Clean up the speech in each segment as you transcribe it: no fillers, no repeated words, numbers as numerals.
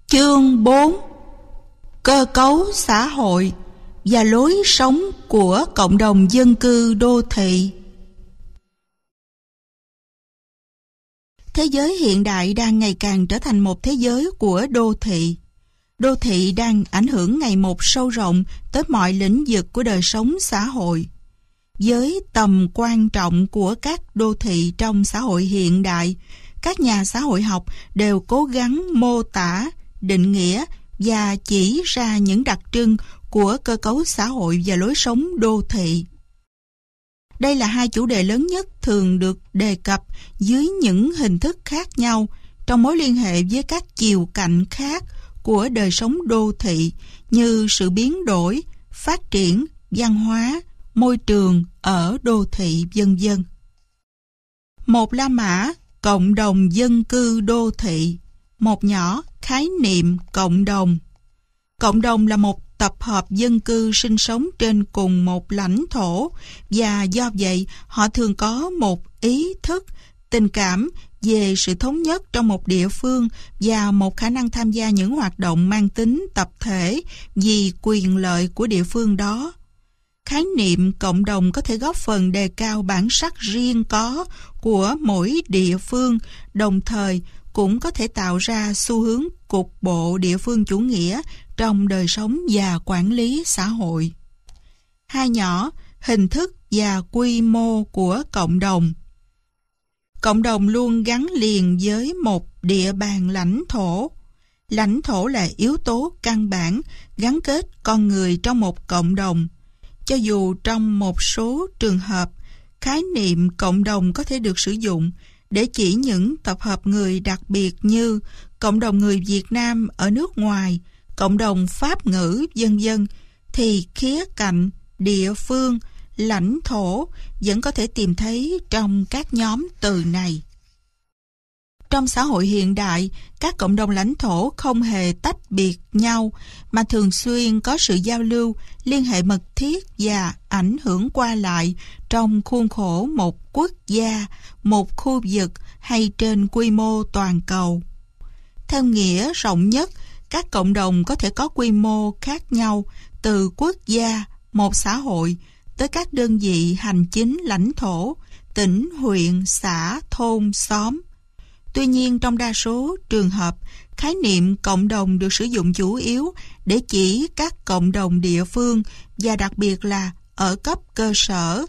Chương 4: Cơ cấu xã hội và lối sống của cộng đồng dân cư đô thị. Thế giới hiện đại đang ngày càng trở thành một thế giới của đô thị. Đô thị đang ảnh hưởng ngày một sâu rộng tới mọi lĩnh vực của đời sống xã hội. Với tầm quan trọng của các đô thị trong xã hội hiện đại, các nhà xã hội học đều cố gắng mô tả, định nghĩa và chỉ ra những đặc trưng của cơ cấu xã hội và lối sống đô thị. Đây là hai chủ đề lớn nhất thường được đề cập dưới những hình thức khác nhau trong mối liên hệ với các chiều cạnh khác của đời sống đô thị như sự biến đổi, phát triển, văn hóa, môi trường ở đô thị, vân vân. Một La Mã, cộng đồng dân cư đô thị. Một nhỏ, khái niệm cộng đồng. Cộng đồng là một tập hợp dân cư sinh sống trên cùng một lãnh thổ và do vậy họ thường có một ý thức, tình cảm về sự thống nhất trong một địa phương và một khả năng tham gia những hoạt động mang tính tập thể vì quyền lợi của địa phương đó. Khái niệm cộng đồng có thể góp phần đề cao bản sắc riêng có của mỗi địa phương, đồng thời cũng có thể tạo ra xu hướng cục bộ địa phương chủ nghĩa trong đời sống và quản lý xã hội. Hai nhỏ, hình thức và quy mô của cộng đồng. Cộng đồng luôn gắn liền với một địa bàn lãnh thổ. Lãnh thổ là yếu tố căn bản gắn kết con người trong một cộng đồng. Cho dù trong một số trường hợp, khái niệm cộng đồng có thể được sử dụng để chỉ những tập hợp người đặc biệt như cộng đồng người Việt Nam ở nước ngoài, cộng đồng Pháp ngữ, vân vân, thì khía cạnh, địa phương, lãnh thổ vẫn có thể tìm thấy trong các nhóm từ này. Trong xã hội hiện đại, các cộng đồng lãnh thổ không hề tách biệt nhau mà thường xuyên có sự giao lưu, liên hệ mật thiết và ảnh hưởng qua lại trong khuôn khổ một quốc gia, một khu vực hay trên quy mô toàn cầu. Theo nghĩa rộng nhất, các cộng đồng có thể có quy mô khác nhau từ quốc gia, một xã hội, tới các đơn vị hành chính lãnh thổ, tỉnh, huyện, xã, thôn, xóm. Tuy nhiên, trong đa số trường hợp, khái niệm cộng đồng được sử dụng chủ yếu để chỉ các cộng đồng địa phương và đặc biệt là ở cấp cơ sở.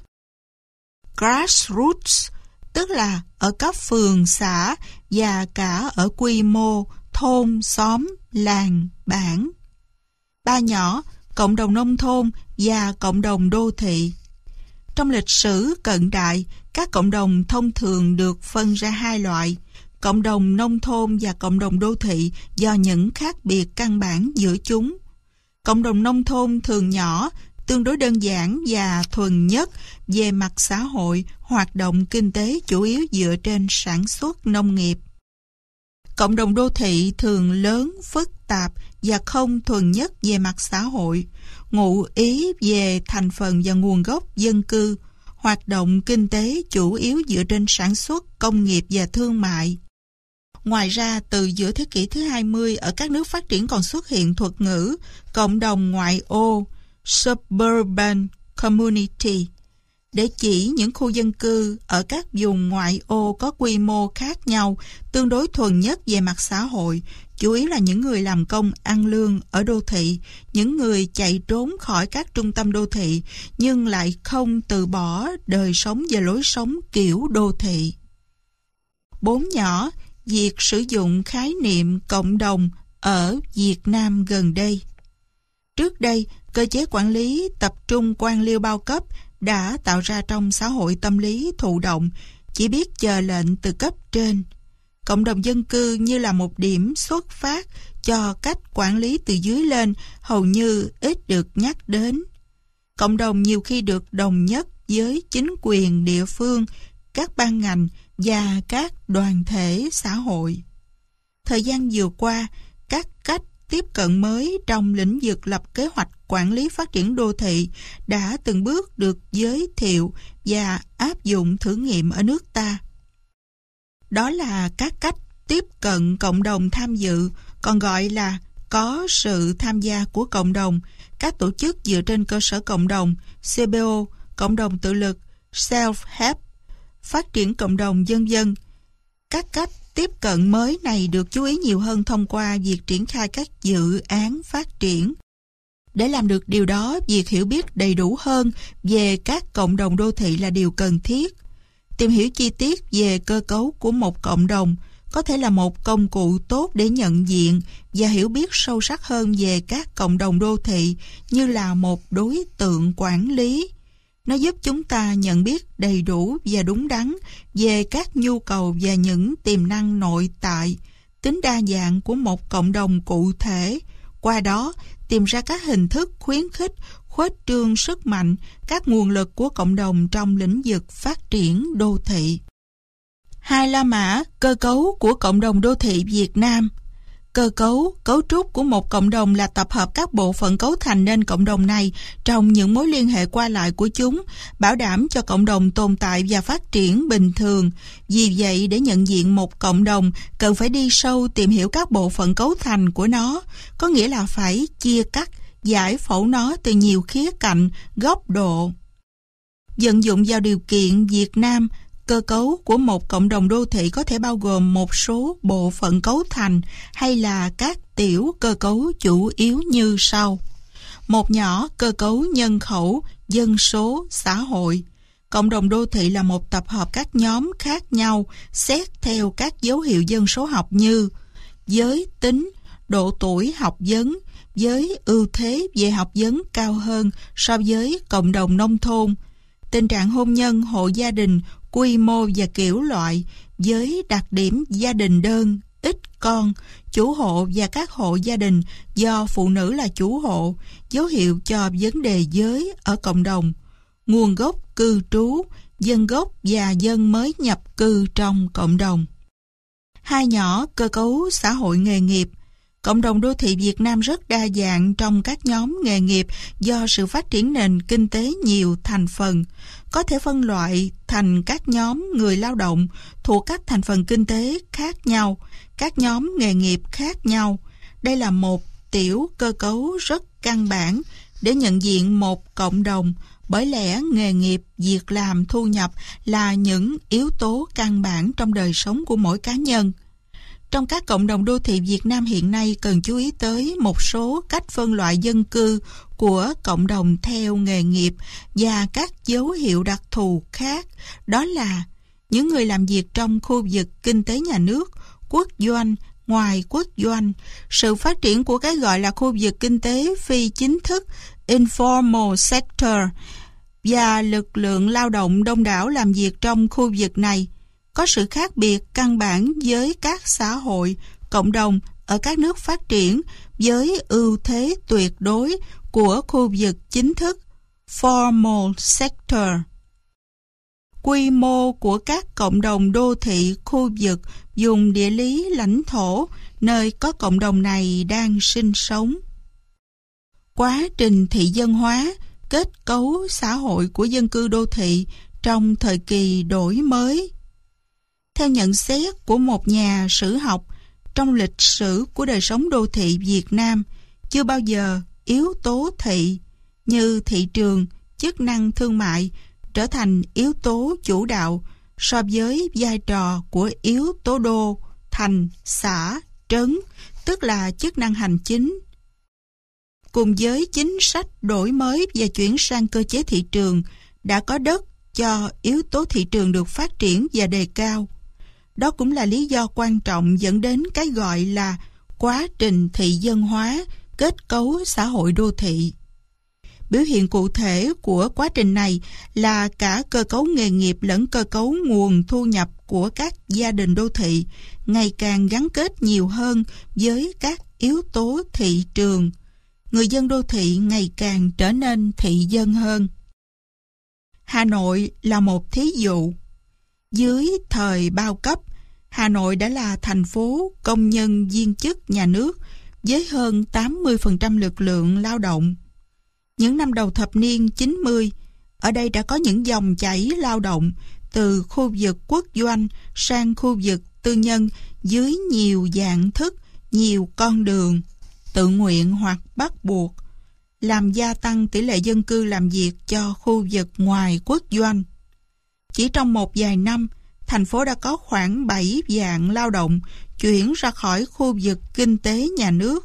Grassroots, tức là ở cấp phường, xã và cả ở quy mô thôn, xóm, làng, bản. Ba nhỏ, cộng đồng nông thôn và cộng đồng đô thị. Trong lịch sử cận đại, các cộng đồng thông thường được phân ra hai loại: cộng đồng nông thôn và cộng đồng đô thị do những khác biệt căn bản giữa chúng. Cộng đồng nông thôn thường nhỏ, tương đối đơn giản và thuần nhất về mặt xã hội, hoạt động kinh tế chủ yếu dựa trên sản xuất nông nghiệp. Cộng đồng đô thị thường lớn, phức tạp và không thuần nhất về mặt xã hội, ngụ ý về thành phần và nguồn gốc dân cư, hoạt động kinh tế chủ yếu dựa trên sản xuất, công nghiệp và thương mại. Ngoài ra, từ giữa thế kỷ thứ 20, ở các nước phát triển còn xuất hiện thuật ngữ cộng đồng ngoại ô, suburban community, để chỉ những khu dân cư ở các vùng ngoại ô có quy mô khác nhau, tương đối thuần nhất về mặt xã hội, chủ yếu là những người làm công ăn lương ở đô thị, những người chạy trốn khỏi các trung tâm đô thị, nhưng lại không từ bỏ đời sống và lối sống kiểu đô thị. Bốn nhỏ, việc sử dụng khái niệm cộng đồng ở Việt Nam gần đây. Trước đây, cơ chế quản lý tập trung quan liêu bao cấp đã tạo ra trong xã hội tâm lý thụ động, chỉ biết chờ lệnh từ cấp trên. Cộng đồng dân cư như là một điểm xuất phát cho cách quản lý từ dưới lên hầu như ít được nhắc đến. Cộng đồng nhiều khi được đồng nhất với chính quyền địa phương, các ban ngành và các đoàn thể xã hội. Thời gian vừa qua, các cách tiếp cận mới trong lĩnh vực lập kế hoạch quản lý phát triển đô thị đã từng bước được giới thiệu và áp dụng thử nghiệm ở nước ta. Đó là các cách tiếp cận cộng đồng tham dự, còn gọi là có sự tham gia của cộng đồng, các tổ chức dựa trên cơ sở cộng đồng, CBO, cộng đồng tự lực, self-help, phát triển cộng đồng, vân. Các cách tiếp cận mới này được chú ý nhiều hơn thông qua việc triển khai các dự án phát triển. Để làm được điều đó, việc hiểu biết đầy đủ hơn về các cộng đồng đô thị là điều cần thiết. Tìm hiểu chi tiết về cơ cấu của một cộng đồng có thể là một công cụ tốt để nhận diện và hiểu biết sâu sắc hơn về các cộng đồng đô thị như là một đối tượng quản lý. Nó giúp chúng ta nhận biết đầy đủ và đúng đắn về các nhu cầu và những tiềm năng nội tại, tính đa dạng của một cộng đồng cụ thể. Qua đó, tìm ra các hình thức khuyến khích, khuếch trương sức mạnh, các nguồn lực của cộng đồng trong lĩnh vực phát triển đô thị. 2. La mã cơ cấu của cộng đồng đô thị Việt Nam. Cơ cấu, cấu trúc của một cộng đồng là tập hợp các bộ phận cấu thành nên cộng đồng này trong những mối liên hệ qua lại của chúng, bảo đảm cho cộng đồng tồn tại và phát triển bình thường. Vì vậy, để nhận diện một cộng đồng, cần phải đi sâu tìm hiểu các bộ phận cấu thành của nó, có nghĩa là phải chia cắt, giải phẫu nó từ nhiều khía cạnh, góc độ. Vận dụng vào điều kiện Việt Nam, cơ cấu của một cộng đồng đô thị có thể bao gồm một số bộ phận cấu thành hay là các tiểu cơ cấu chủ yếu như sau. Một nhỏ, cơ cấu nhân khẩu, dân số, xã hội. Cộng đồng đô thị là một tập hợp các nhóm khác nhau xét theo các dấu hiệu dân số học như giới tính, độ tuổi học vấn, với ưu thế về học vấn cao hơn so với cộng đồng nông thôn, tình trạng hôn nhân, hộ gia đình, quy mô và kiểu loại, với đặc điểm gia đình đơn, ít con, chủ hộ và các hộ gia đình do phụ nữ là chủ hộ, dấu hiệu cho vấn đề giới ở cộng đồng, nguồn gốc cư trú, dân gốc và dân mới nhập cư trong cộng đồng. 2 nhỏ, cơ cấu xã hội nghề nghiệp. Cộng đồng đô thị Việt Nam rất đa dạng trong các nhóm nghề nghiệp do sự phát triển nền kinh tế nhiều thành phần, có thể phân loại thành các nhóm người lao động thuộc các thành phần kinh tế khác nhau, các nhóm nghề nghiệp khác nhau. Đây là một tiểu cơ cấu rất căn bản để nhận diện một cộng đồng, bởi lẽ nghề nghiệp, việc làm, thu nhập là những yếu tố căn bản trong đời sống của mỗi cá nhân. Trong các cộng đồng đô thị Việt Nam hiện nay cần chú ý tới một số cách phân loại dân cư của cộng đồng theo nghề nghiệp và các dấu hiệu đặc thù khác, đó là những người làm việc trong khu vực kinh tế nhà nước, quốc doanh, ngoài quốc doanh, sự phát triển của cái gọi là khu vực kinh tế phi chính thức, informal sector, và lực lượng lao động đông đảo làm việc trong khu vực này. Có sự khác biệt căn bản với các xã hội, cộng đồng ở các nước phát triển với ưu thế tuyệt đối của khu vực chính thức, formal sector. Quy mô của các cộng đồng đô thị khu vực, vùng địa lý lãnh thổ nơi có cộng đồng này đang sinh sống. Quá trình thị dân hóa, kết cấu xã hội của dân cư đô thị trong thời kỳ đổi mới. Theo nhận xét của một nhà sử học, trong lịch sử của đời sống đô thị Việt Nam, chưa bao giờ yếu tố thị như thị trường, chức năng thương mại trở thành yếu tố chủ đạo so với vai trò của yếu tố đô, thành, xã, trấn, tức là chức năng hành chính. Cùng với chính sách đổi mới và chuyển sang cơ chế thị trường, đã có đất cho yếu tố thị trường được phát triển và đề cao. Đó cũng là lý do quan trọng dẫn đến cái gọi là quá trình thị dân hóa, kết cấu xã hội đô thị. Biểu hiện cụ thể của quá trình này là cả cơ cấu nghề nghiệp lẫn cơ cấu nguồn thu nhập của các gia đình đô thị ngày càng gắn kết nhiều hơn với các yếu tố thị trường. Người dân đô thị ngày càng trở nên thị dân hơn. Hà Nội là một thí dụ. Dưới thời bao cấp, Hà Nội đã là thành phố công nhân viên chức nhà nước với hơn 80% lực lượng lao động. Những năm đầu thập niên 90, ở đây đã có những dòng chảy lao động từ khu vực quốc doanh sang khu vực tư nhân dưới nhiều dạng thức nhiều con đường, tự nguyện hoặc bắt buộc, làm gia tăng tỷ lệ dân cư làm việc cho khu vực ngoài quốc doanh. Chỉ trong một vài năm, thành phố đã có khoảng 7 vạn lao động chuyển ra khỏi khu vực kinh tế nhà nước.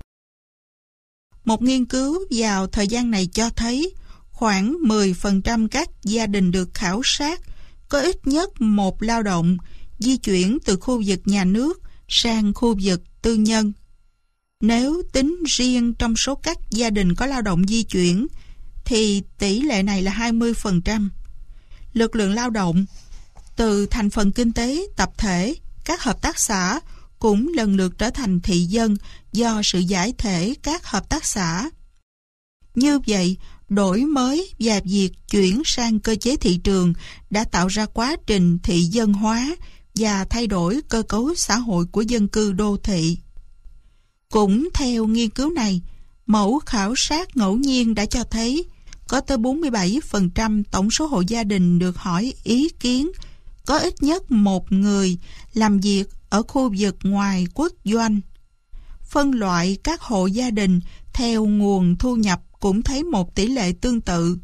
Một nghiên cứu vào thời gian này cho thấy khoảng 10% các gia đình được khảo sát có ít nhất một lao động di chuyển từ khu vực nhà nước sang khu vực tư nhân. Nếu tính riêng trong số các gia đình có lao động di chuyển, thì tỷ lệ này là 20%. Lực lượng lao động từ thành phần kinh tế tập thể, các hợp tác xã cũng lần lượt trở thành thị dân do sự giải thể các hợp tác xã. Như vậy, đổi mới và việc chuyển sang cơ chế thị trường đã tạo ra quá trình thị dân hóa và thay đổi cơ cấu xã hội của dân cư đô thị. Cũng theo nghiên cứu này, mẫu khảo sát ngẫu nhiên đã cho thấy có tới 47% tổng số hộ gia đình được hỏi ý kiến có ít nhất một người làm việc ở khu vực ngoài quốc doanh. Phân loại các hộ gia đình theo nguồn thu nhập cũng thấy một tỷ lệ tương tự.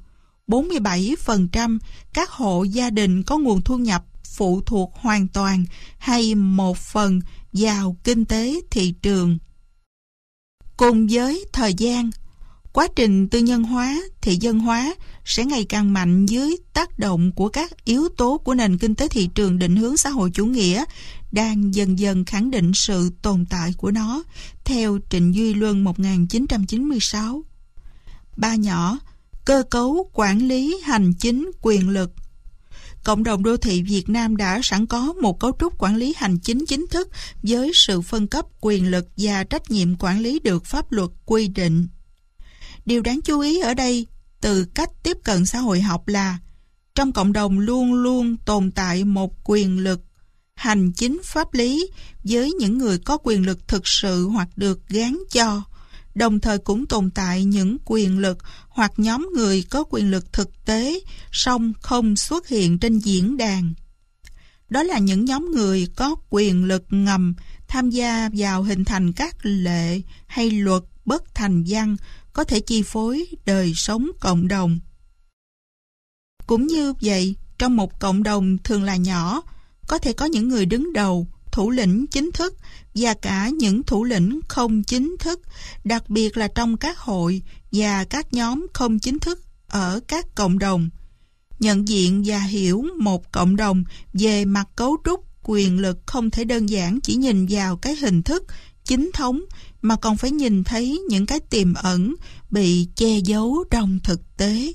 47% các hộ gia đình có nguồn thu nhập phụ thuộc hoàn toàn hay một phần vào kinh tế thị trường. Cùng với thời gian, quá trình tư nhân hóa, thị dân hóa sẽ ngày càng mạnh dưới tác động của các yếu tố của nền kinh tế thị trường định hướng xã hội chủ nghĩa đang dần dần khẳng định sự tồn tại của nó, theo Trịnh Duy Luân 1996. 3 nhỏ, cơ cấu quản lý hành chính quyền lực. Cộng đồng đô thị Việt Nam đã sẵn có một cấu trúc quản lý hành chính chính thức với sự phân cấp quyền lực và trách nhiệm quản lý được pháp luật quy định. Điều đáng chú ý ở đây từ cách tiếp cận xã hội học là trong cộng đồng luôn luôn tồn tại một quyền lực hành chính pháp lý với những người có quyền lực thực sự hoặc được gán cho, đồng thời cũng tồn tại những quyền lực hoặc nhóm người có quyền lực thực tế song không xuất hiện trên diễn đàn. Đó là những nhóm người có quyền lực ngầm tham gia vào hình thành các lệ hay luật bất thành văn có thể chi phối đời sống cộng đồng. Cũng như vậy, trong một cộng đồng thường là nhỏ, có thể có những người đứng đầu, thủ lĩnh chính thức và cả những thủ lĩnh không chính thức, đặc biệt là trong các hội và các nhóm không chính thức ở các cộng đồng. Nhận diện và hiểu một cộng đồng về mặt cấu trúc quyền lực không thể đơn giản chỉ nhìn vào cái hình thức chính thống, mà còn phải nhìn thấy những cái tiềm ẩn bị che giấu trong thực tế.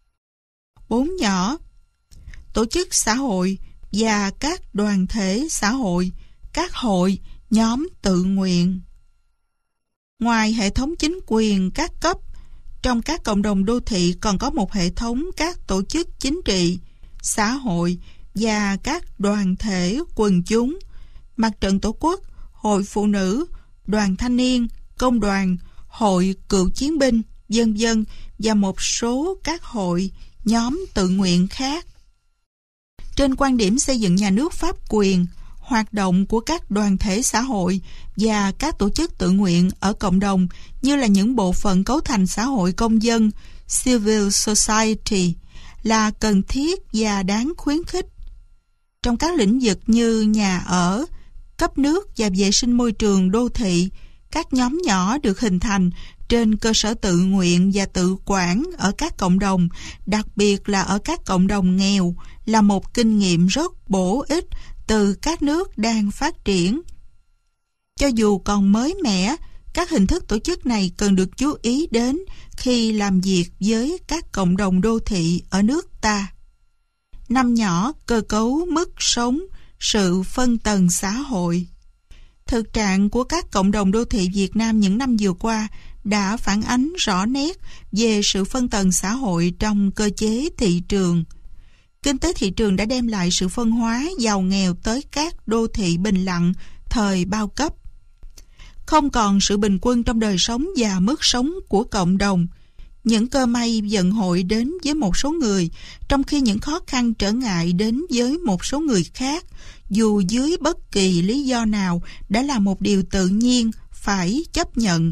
4 nhỏ, tổ chức xã hội và các đoàn thể xã hội, các hội, nhóm tự nguyện. Ngoài hệ thống chính quyền các cấp, trong các cộng đồng đô thị còn có một hệ thống các tổ chức chính trị, xã hội và các đoàn thể quần chúng, mặt trận tổ quốc, hội phụ nữ, đoàn thanh niên, công đoàn, hội cựu chiến binh, vân vân và một số các hội, nhóm tự nguyện khác. Trên quan điểm xây dựng nhà nước pháp quyền, hoạt động của các đoàn thể xã hội và các tổ chức tự nguyện ở cộng đồng như là những bộ phận cấu thành xã hội công dân, civil society, là cần thiết và đáng khuyến khích. Trong các lĩnh vực như nhà ở, cấp nước và vệ sinh môi trường đô thị, các nhóm nhỏ được hình thành trên cơ sở tự nguyện và tự quản ở các cộng đồng, đặc biệt là ở các cộng đồng nghèo, là một kinh nghiệm rất bổ ích từ các nước đang phát triển. Cho dù còn mới mẻ, các hình thức tổ chức này cần được chú ý đến khi làm việc với các cộng đồng đô thị ở nước ta. 5 nhỏ, cơ cấu mức sống, sự phân tầng xã hội. Thực trạng của các cộng đồng đô thị Việt Nam những năm vừa qua đã phản ánh rõ nét về sự phân tầng xã hội trong cơ chế thị trường. Kinh tế thị trường đã đem lại sự phân hóa giàu nghèo tới các đô thị bình lặng thời bao cấp. Không còn sự bình quân trong đời sống và mức sống của cộng đồng. Những cơ may vận hội đến với một số người, trong khi những khó khăn trở ngại đến với một số người khác, dù dưới bất kỳ lý do nào, đã là một điều tự nhiên, phải chấp nhận.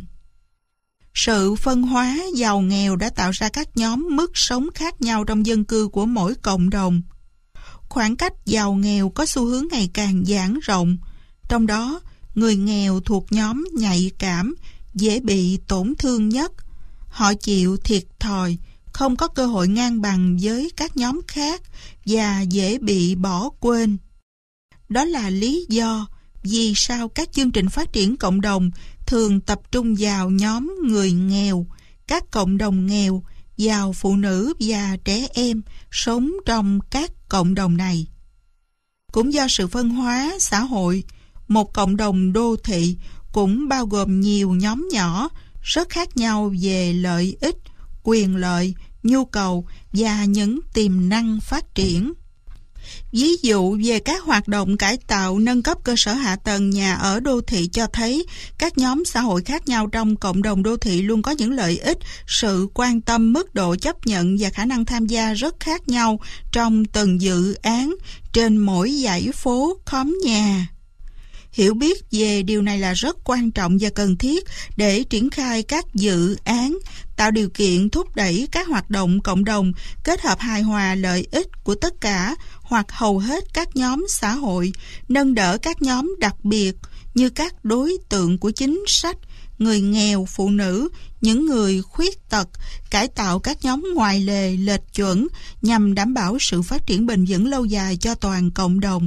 Sự phân hóa giàu nghèo đã tạo ra các nhóm mức sống khác nhau trong dân cư của mỗi cộng đồng. Khoảng cách giàu nghèo có xu hướng ngày càng giãn rộng, trong đó người nghèo thuộc nhóm nhạy cảm, dễ bị tổn thương nhất. Họ chịu thiệt thòi, không có cơ hội ngang bằng với các nhóm khác và dễ bị bỏ quên. Đó là lý do vì sao các chương trình phát triển cộng đồng thường tập trung vào nhóm người nghèo, các cộng đồng nghèo, vào phụ nữ và trẻ em sống trong các cộng đồng này. Cũng do sự phân hóa xã hội, một cộng đồng đô thị cũng bao gồm nhiều nhóm nhỏ rất khác nhau về lợi ích, quyền lợi, nhu cầu và những tiềm năng phát triển. Ví dụ về các hoạt động cải tạo nâng cấp cơ sở hạ tầng nhà ở đô thị cho thấy các nhóm xã hội khác nhau trong cộng đồng đô thị luôn có những lợi ích, sự quan tâm, mức độ chấp nhận và khả năng tham gia rất khác nhau trong từng dự án trên mỗi dãy phố, khóm nhà. Hiểu biết về điều này là rất quan trọng và cần thiết để triển khai các dự án, tạo điều kiện thúc đẩy các hoạt động cộng đồng, kết hợp hài hòa lợi ích của tất cả hoặc hầu hết các nhóm xã hội, nâng đỡ các nhóm đặc biệt như các đối tượng của chính sách, người nghèo, phụ nữ, những người khuyết tật, cải tạo các nhóm ngoài lề, lệch chuẩn nhằm đảm bảo sự phát triển bền vững lâu dài cho toàn cộng đồng.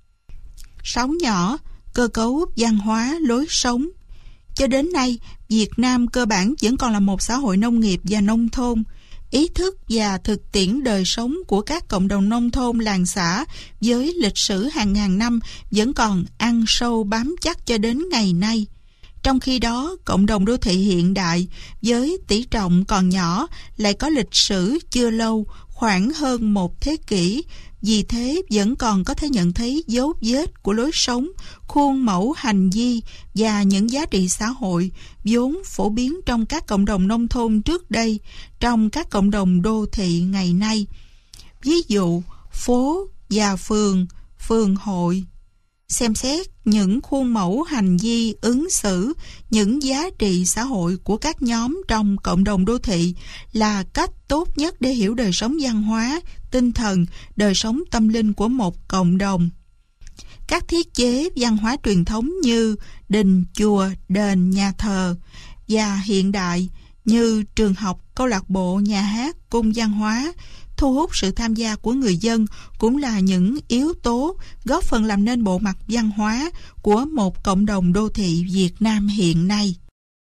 6 nhỏ, cơ cấu văn hóa, lối sống. Cho đến nay, Việt Nam cơ bản vẫn còn là một xã hội nông nghiệp và nông thôn. Ý thức và thực tiễn đời sống của các cộng đồng nông thôn làng xã với lịch sử hàng ngàn năm vẫn còn ăn sâu bám chắc cho đến ngày nay. Trong khi đó, cộng đồng đô thị hiện đại với tỷ trọng còn nhỏ lại có lịch sử chưa lâu, khoảng hơn một thế kỷ. Vì thế vẫn còn có thể nhận thấy dấu vết của lối sống, khuôn mẫu hành vi và những giá trị xã hội vốn phổ biến trong các cộng đồng nông thôn trước đây, trong các cộng đồng đô thị ngày nay. Ví dụ, phố và phường, phường hội. Xem xét những khuôn mẫu hành vi, ứng xử, những giá trị xã hội của các nhóm trong cộng đồng đô thị là cách tốt nhất để hiểu đời sống văn hóa, tinh thần, đời sống tâm linh của một cộng đồng. Các thiết chế văn hóa truyền thống như đình, chùa, đền, nhà thờ và hiện đại như trường học, câu lạc bộ, nhà hát, cung văn hóa, thu hút sự tham gia của người dân cũng là những yếu tố góp phần làm nên bộ mặt văn hóa của một cộng đồng đô thị Việt Nam hiện nay.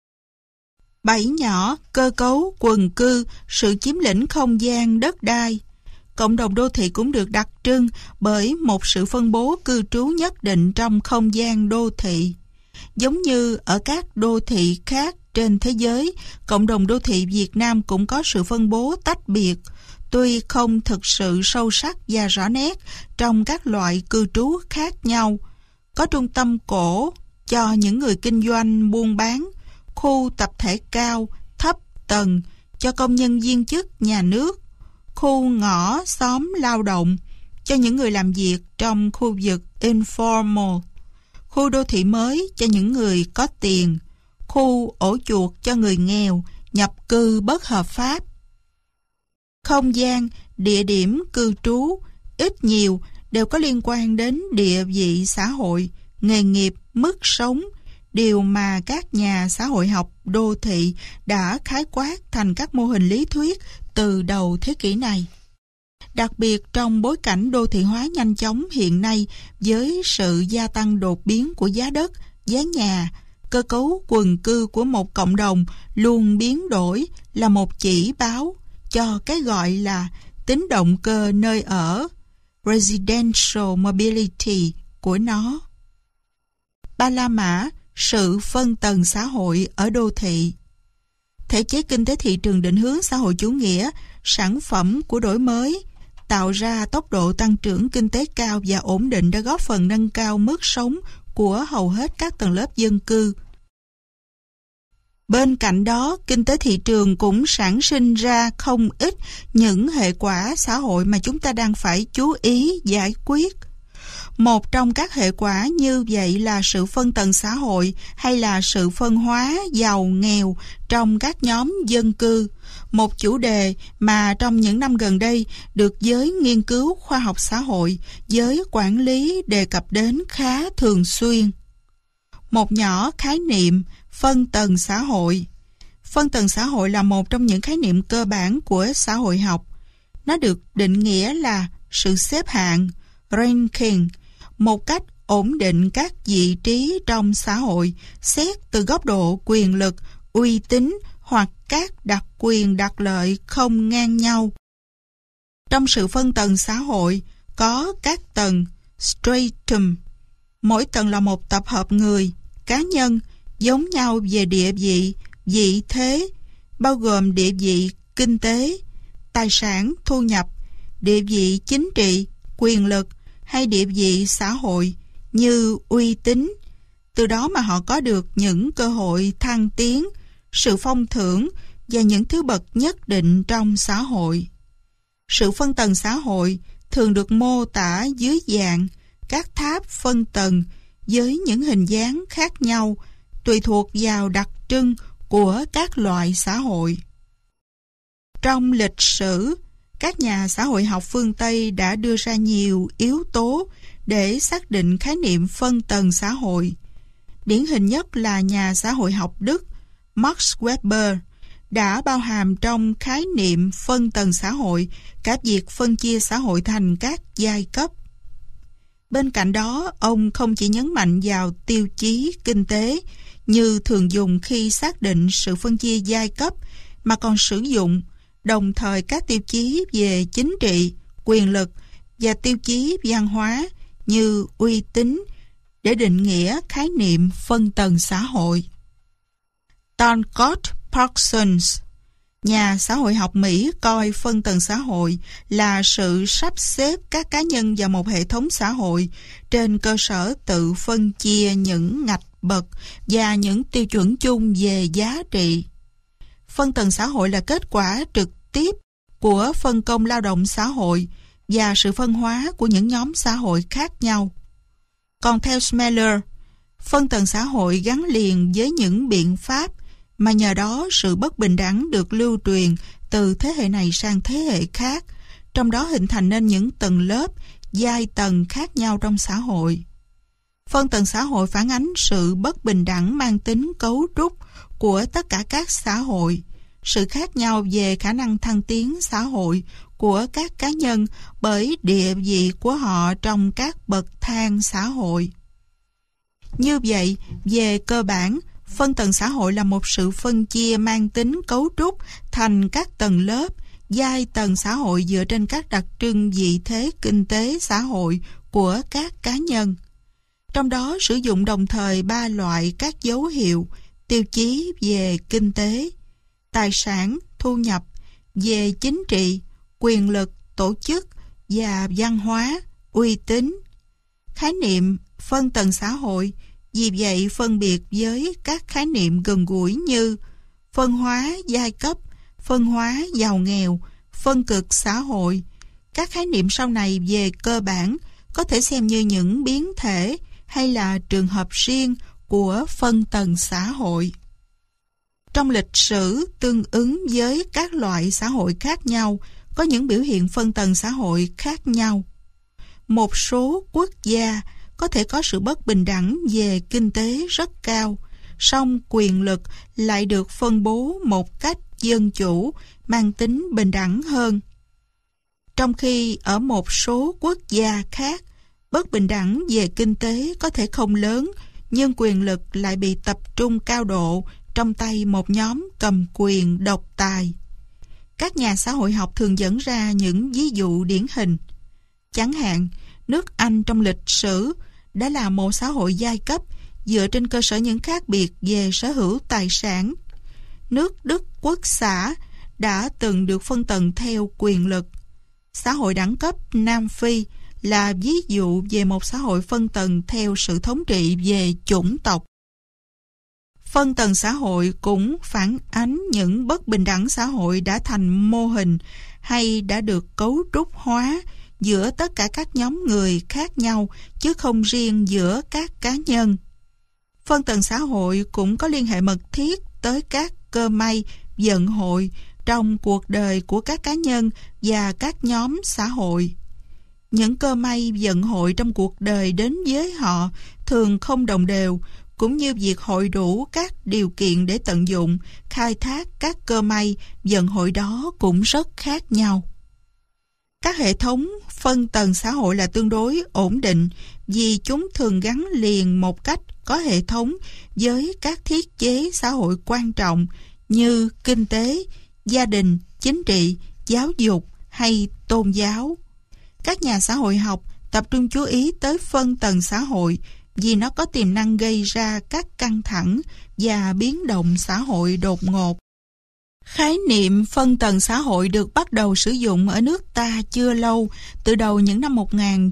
7 nhỏ, cơ cấu, quần cư, sự chiếm lĩnh không gian, đất đai. Cộng đồng đô thị cũng được đặc trưng bởi một sự phân bố cư trú nhất định trong không gian đô thị. Giống như ở các đô thị khác trên thế giới, cộng đồng đô thị Việt Nam cũng có sự phân bố tách biệt, tuy không thực sự sâu sắc và rõ nét trong các loại cư trú khác nhau. Có trung tâm cổ cho những người kinh doanh buôn bán, khu tập thể cao, thấp tầng cho công nhân viên chức nhà nước, khu ngõ xóm lao động cho những người làm việc trong khu vực informal, khu đô thị mới cho những người có tiền, khu ổ chuột cho người nghèo, nhập cư bất hợp pháp. Không gian, địa điểm cư trú, ít nhiều đều có liên quan đến địa vị xã hội, nghề nghiệp, mức sống, điều mà các nhà xã hội học đô thị đã khái quát thành các mô hình lý thuyết từ đầu thế kỷ này. Đặc biệt trong bối cảnh đô thị hóa nhanh chóng hiện nay với sự gia tăng đột biến của giá đất, giá nhà, cơ cấu quần cư của một cộng đồng luôn biến đổi là một chỉ báo cho cái gọi là tính động cơ nơi ở, residential mobility của nó. Ba La Mã, sự phân tầng xã hội ở đô thị. Thể chế kinh tế thị trường định hướng xã hội chủ nghĩa, sản phẩm của đổi mới, tạo ra tốc độ tăng trưởng kinh tế cao và ổn định đã góp phần nâng cao mức sống của hầu hết các tầng lớp dân cư. Bên cạnh đó, kinh tế thị trường cũng sản sinh ra không ít những hệ quả xã hội mà chúng ta đang phải chú ý giải quyết. Một trong các hệ quả như vậy là sự phân tầng xã hội hay là sự phân hóa giàu nghèo trong các nhóm dân cư, một chủ đề mà trong những năm gần đây được giới nghiên cứu khoa học xã hội, giới quản lý đề cập đến khá thường xuyên. Một nhỏ khái niệm phân tầng xã hội. Phân tầng xã hội là một trong những khái niệm cơ bản của xã hội học. Nó được định nghĩa là sự xếp hạng, ranking, một cách ổn định các vị trí trong xã hội, xét từ góc độ quyền lực, uy tín hoặc các đặc quyền đặc lợi không ngang nhau. Trong sự phân tầng xã hội có các tầng stratum. Mỗi tầng là một tập hợp người, cá nhân giống nhau về địa vị, vị thế, bao gồm địa vị kinh tế, tài sản, thu nhập, địa vị chính trị, quyền lực hay địa vị xã hội như uy tín. Từ đó mà họ có được những cơ hội thăng tiến, sự phong thưởng và những thứ bậc nhất định trong xã hội. Sự phân tầng xã hội thường được mô tả dưới dạng các tháp phân tầng với những hình dáng khác nhau tùy thuộc vào đặc trưng của các loại xã hội. Trong lịch sử, các nhà xã hội học phương Tây đã đưa ra nhiều yếu tố để xác định khái niệm phân tầng xã hội. Điển hình nhất là nhà xã hội học Đức Max Weber đã bao hàm trong khái niệm phân tầng xã hội cả việc phân chia xã hội thành các giai cấp. Bên cạnh đó, ông không chỉ nhấn mạnh vào tiêu chí kinh tế như thường dùng khi xác định sự phân chia giai cấp, mà còn sử dụng đồng thời các tiêu chí về chính trị, quyền lực và tiêu chí văn hóa như uy tín để định nghĩa khái niệm phân tầng xã hội. Tonkot Parsons, nhà xã hội học Mỹ, coi phân tầng xã hội là sự sắp xếp các cá nhân vào một hệ thống xã hội trên cơ sở tự phân chia những ngạch bậc và những tiêu chuẩn chung về giá trị. Phân tầng xã hội là kết quả trực tiếp của phân công lao động xã hội và sự phân hóa của những nhóm xã hội khác nhau. Còn theo Smeller, phân tầng xã hội gắn liền với những biện pháp mà nhờ đó sự bất bình đẳng được lưu truyền từ thế hệ này sang thế hệ khác, trong đó hình thành nên những tầng lớp, giai tầng khác nhau trong xã hội. Phân tầng xã hội phản ánh sự bất bình đẳng mang tính cấu trúc của tất cả các xã hội, sự khác nhau về khả năng thăng tiến xã hội của các cá nhân bởi địa vị của họ trong các bậc thang xã hội. Như vậy, về cơ bản, phân tầng xã hội là một sự phân chia mang tính cấu trúc thành các tầng lớp, giai tầng xã hội dựa trên các đặc trưng vị thế kinh tế xã hội của các cá nhân. Trong đó sử dụng đồng thời 3 loại các dấu hiệu, tiêu chí về kinh tế, tài sản, thu nhập, về chính trị, quyền lực, tổ chức và văn hóa, uy tín. Khái niệm phân tầng xã hội vì vậy phân biệt với các khái niệm gần gũi như phân hóa giai cấp, phân hóa giàu nghèo, phân cực xã hội. Các khái niệm sau này về cơ bản có thể xem như những biến thể hay là trường hợp riêng của phân tầng xã hội. Trong lịch sử tương ứng với các loại xã hội khác nhau, có những biểu hiện phân tầng xã hội khác nhau. Một số quốc gia có thể có sự bất bình đẳng về kinh tế rất cao, song quyền lực lại được phân bố một cách dân chủ, mang tính bình đẳng hơn. Trong khi ở một số quốc gia khác, bất bình đẳng về kinh tế có thể không lớn, nhưng quyền lực lại bị tập trung cao độ trong tay một nhóm cầm quyền độc tài. Các nhà xã hội học thường dẫn ra những ví dụ điển hình. Chẳng hạn, nước Anh trong lịch sử đã là một xã hội giai cấp dựa trên cơ sở những khác biệt về sở hữu tài sản. Nước Đức Quốc xã đã từng được phân tầng theo quyền lực. Xã hội đẳng cấp Nam Phi là ví dụ về một xã hội phân tầng theo sự thống trị về chủng tộc. Phân tầng xã hội cũng phản ánh những bất bình đẳng xã hội đã thành mô hình hay đã được cấu trúc hóa giữa tất cả các nhóm người khác nhau, chứ không riêng giữa các cá nhân. Phân tầng xã hội cũng có liên hệ mật thiết tới các cơ may, vận hội trong cuộc đời của các cá nhân và các nhóm xã hội. Những cơ may vận hội trong cuộc đời đến với họ thường không đồng đều, cũng như việc hội đủ các điều kiện để tận dụng, khai thác các cơ may vận hội đó cũng rất khác nhau. Các hệ thống phân tầng xã hội là tương đối ổn định vì chúng thường gắn liền một cách có hệ thống với các thiết chế xã hội quan trọng như kinh tế, gia đình, chính trị, giáo dục hay tôn giáo. Các nhà xã hội học tập trung chú ý tới phân tầng xã hội vì nó có tiềm năng gây ra các căng thẳng và biến động xã hội đột ngột. Khái niệm phân tầng xã hội được bắt đầu sử dụng ở nước ta chưa lâu, từ đầu những năm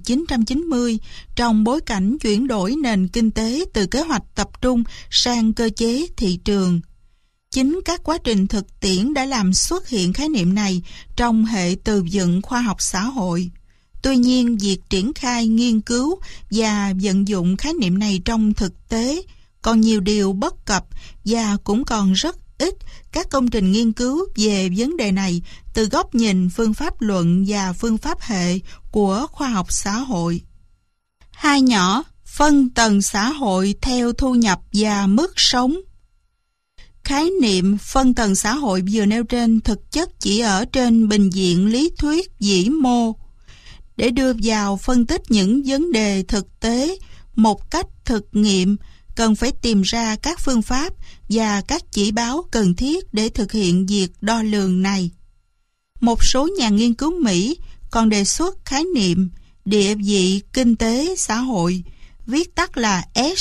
1990, trong bối cảnh chuyển đổi nền kinh tế từ kế hoạch tập trung sang cơ chế thị trường. Chính các quá trình thực tiễn đã làm xuất hiện khái niệm này trong hệ từ vựng khoa học xã hội. Tuy nhiên, việc triển khai nghiên cứu và vận dụng khái niệm này trong thực tế còn nhiều điều bất cập và cũng còn rất ít các công trình nghiên cứu về vấn đề này từ góc nhìn phương pháp luận và phương pháp hệ của khoa học xã hội. 2 nhỏ, phân tầng xã hội theo thu nhập và mức sống. Khái niệm phân tầng xã hội vừa nêu trên thực chất chỉ ở trên bình diện lý thuyết vĩ mô. Để đưa vào phân tích những vấn đề thực tế một cách thực nghiệm, cần phải tìm ra các phương pháp và các chỉ báo cần thiết để thực hiện việc đo lường này. Một số nhà nghiên cứu Mỹ còn đề xuất khái niệm địa vị kinh tế xã hội, viết tắt là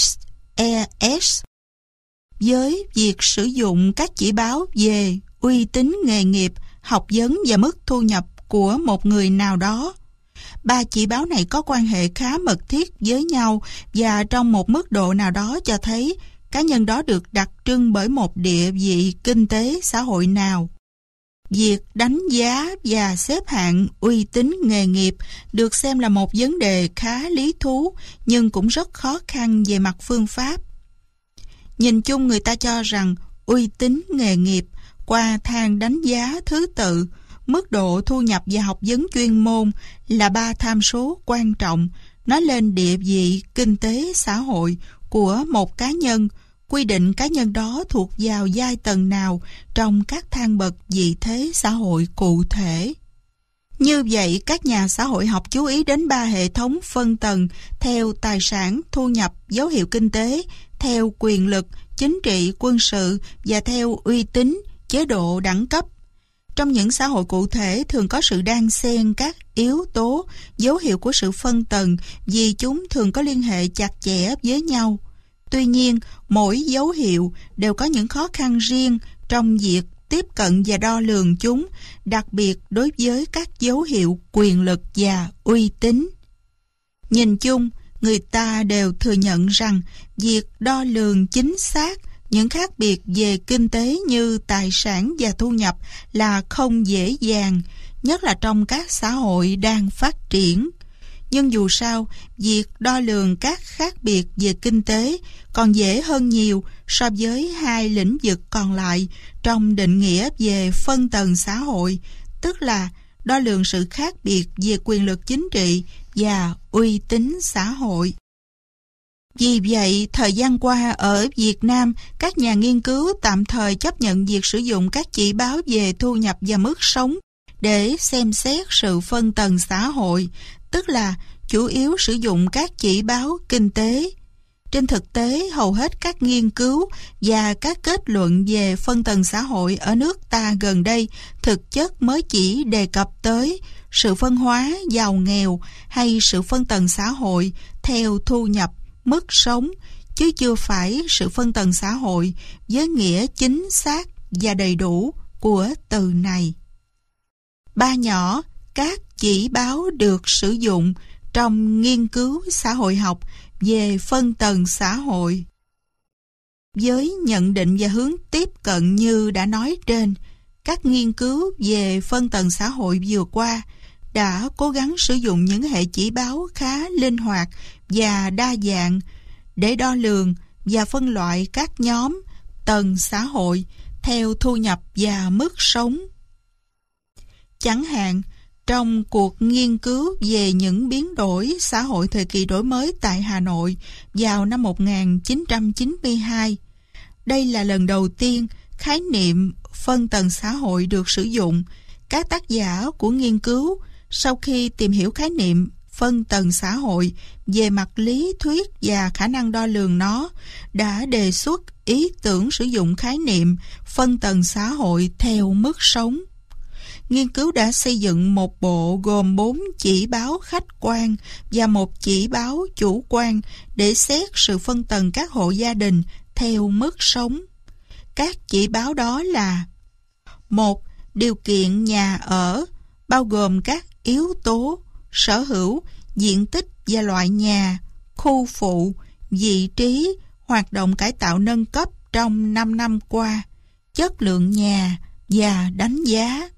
SES, với việc sử dụng các chỉ báo về uy tín nghề nghiệp, học vấn và mức thu nhập của một người nào đó. 3 chỉ báo này có quan hệ khá mật thiết với nhau và trong một mức độ nào đó cho thấy cá nhân đó được đặc trưng bởi một địa vị kinh tế xã hội nào. Việc đánh giá và xếp hạng uy tín nghề nghiệp được xem là một vấn đề khá lý thú nhưng cũng rất khó khăn về mặt phương pháp. Nhìn chung, người ta cho rằng uy tín nghề nghiệp qua thang đánh giá thứ tự, mức độ thu nhập và học vấn chuyên môn là 3 tham số quan trọng nói lên địa vị kinh tế xã hội của một cá nhân, quy định cá nhân đó thuộc vào giai tầng nào trong các thang bậc vị thế xã hội cụ thể. Như vậy, các nhà xã hội học chú ý đến 3 hệ thống phân tầng theo tài sản, thu nhập, dấu hiệu kinh tế, theo quyền lực, chính trị, quân sự và theo uy tín, chế độ đẳng cấp. Trong những xã hội cụ thể thường có sự đan xen các yếu tố, dấu hiệu của sự phân tầng vì chúng thường có liên hệ chặt chẽ với nhau. Tuy nhiên, mỗi dấu hiệu đều có những khó khăn riêng trong việc tiếp cận và đo lường chúng, đặc biệt đối với các dấu hiệu quyền lực và uy tín. Nhìn chung, người ta đều thừa nhận rằng việc đo lường chính xác những khác biệt về kinh tế như tài sản và thu nhập là không dễ dàng, nhất là trong các xã hội đang phát triển. Nhưng dù sao, việc đo lường các khác biệt về kinh tế còn dễ hơn nhiều so với 2 lĩnh vực còn lại trong định nghĩa về phân tầng xã hội, tức là đo lường sự khác biệt về quyền lực chính trị và uy tín xã hội. Vì vậy, thời gian qua ở Việt Nam, các nhà nghiên cứu tạm thời chấp nhận việc sử dụng các chỉ báo về thu nhập và mức sống để xem xét sự phân tầng xã hội, tức là chủ yếu sử dụng các chỉ báo kinh tế. Trên thực tế, hầu hết các nghiên cứu và các kết luận về phân tầng xã hội ở nước ta gần đây thực chất mới chỉ đề cập tới sự phân hóa giàu nghèo hay sự phân tầng xã hội theo thu nhập, mức sống, chứ chưa phải sự phân tầng xã hội với nghĩa chính xác và đầy đủ của từ này. 3 nhỏ, các chỉ báo được sử dụng trong nghiên cứu xã hội học về phân tầng xã hội. Với nhận định và hướng tiếp cận như đã nói trên, các nghiên cứu về phân tầng xã hội vừa qua đã cố gắng sử dụng những hệ chỉ báo khá linh hoạt và đa dạng để đo lường và phân loại các nhóm, tầng xã hội theo thu nhập và mức sống. Chẳng hạn, trong cuộc nghiên cứu về những biến đổi xã hội thời kỳ đổi mới tại Hà Nội vào năm 1992, đây là lần đầu tiên khái niệm phân tầng xã hội được sử dụng. Các tác giả của nghiên cứu, sau khi tìm hiểu khái niệm phân tầng xã hội về mặt lý thuyết và khả năng đo lường nó, đã đề xuất ý tưởng sử dụng khái niệm phân tầng xã hội theo mức sống. Nghiên cứu đã xây dựng một bộ gồm 4 chỉ báo khách quan và một chỉ báo chủ quan để xét sự phân tầng các hộ gia đình theo mức sống. Các chỉ báo đó là: 1. Điều kiện nhà ở, bao gồm các yếu tố sở hữu, diện tích và loại nhà, khu phụ, vị trí, hoạt động cải tạo nâng cấp trong 5 năm qua, chất lượng nhà và đánh giá.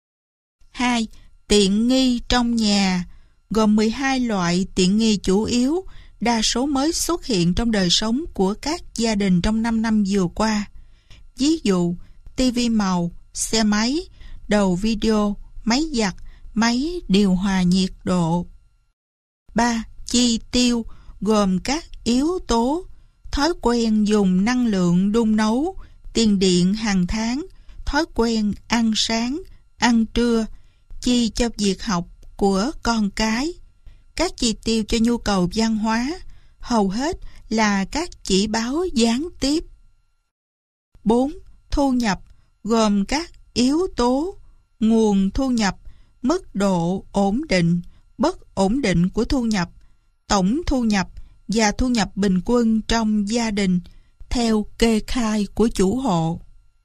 2. Tiện nghi trong nhà, gồm 12 loại tiện nghi chủ yếu, đa số mới xuất hiện trong đời sống của các gia đình trong 5 năm vừa qua. Ví dụ, TV màu, xe máy, đầu video, máy giặt, máy điều hòa nhiệt độ. 3. Chi tiêu, gồm các yếu tố thói quen dùng năng lượng đun nấu, tiền điện hàng tháng, thói quen ăn sáng, ăn trưa, chi cho việc học của con cái, các chi tiêu cho nhu cầu văn hóa, hầu hết là các chỉ báo gián tiếp. 4. Thu nhập, gồm các yếu tố nguồn thu nhập, mức độ ổn định, bất ổn định của thu nhập, tổng thu nhập và thu nhập bình quân trong gia đình theo kê khai của chủ hộ.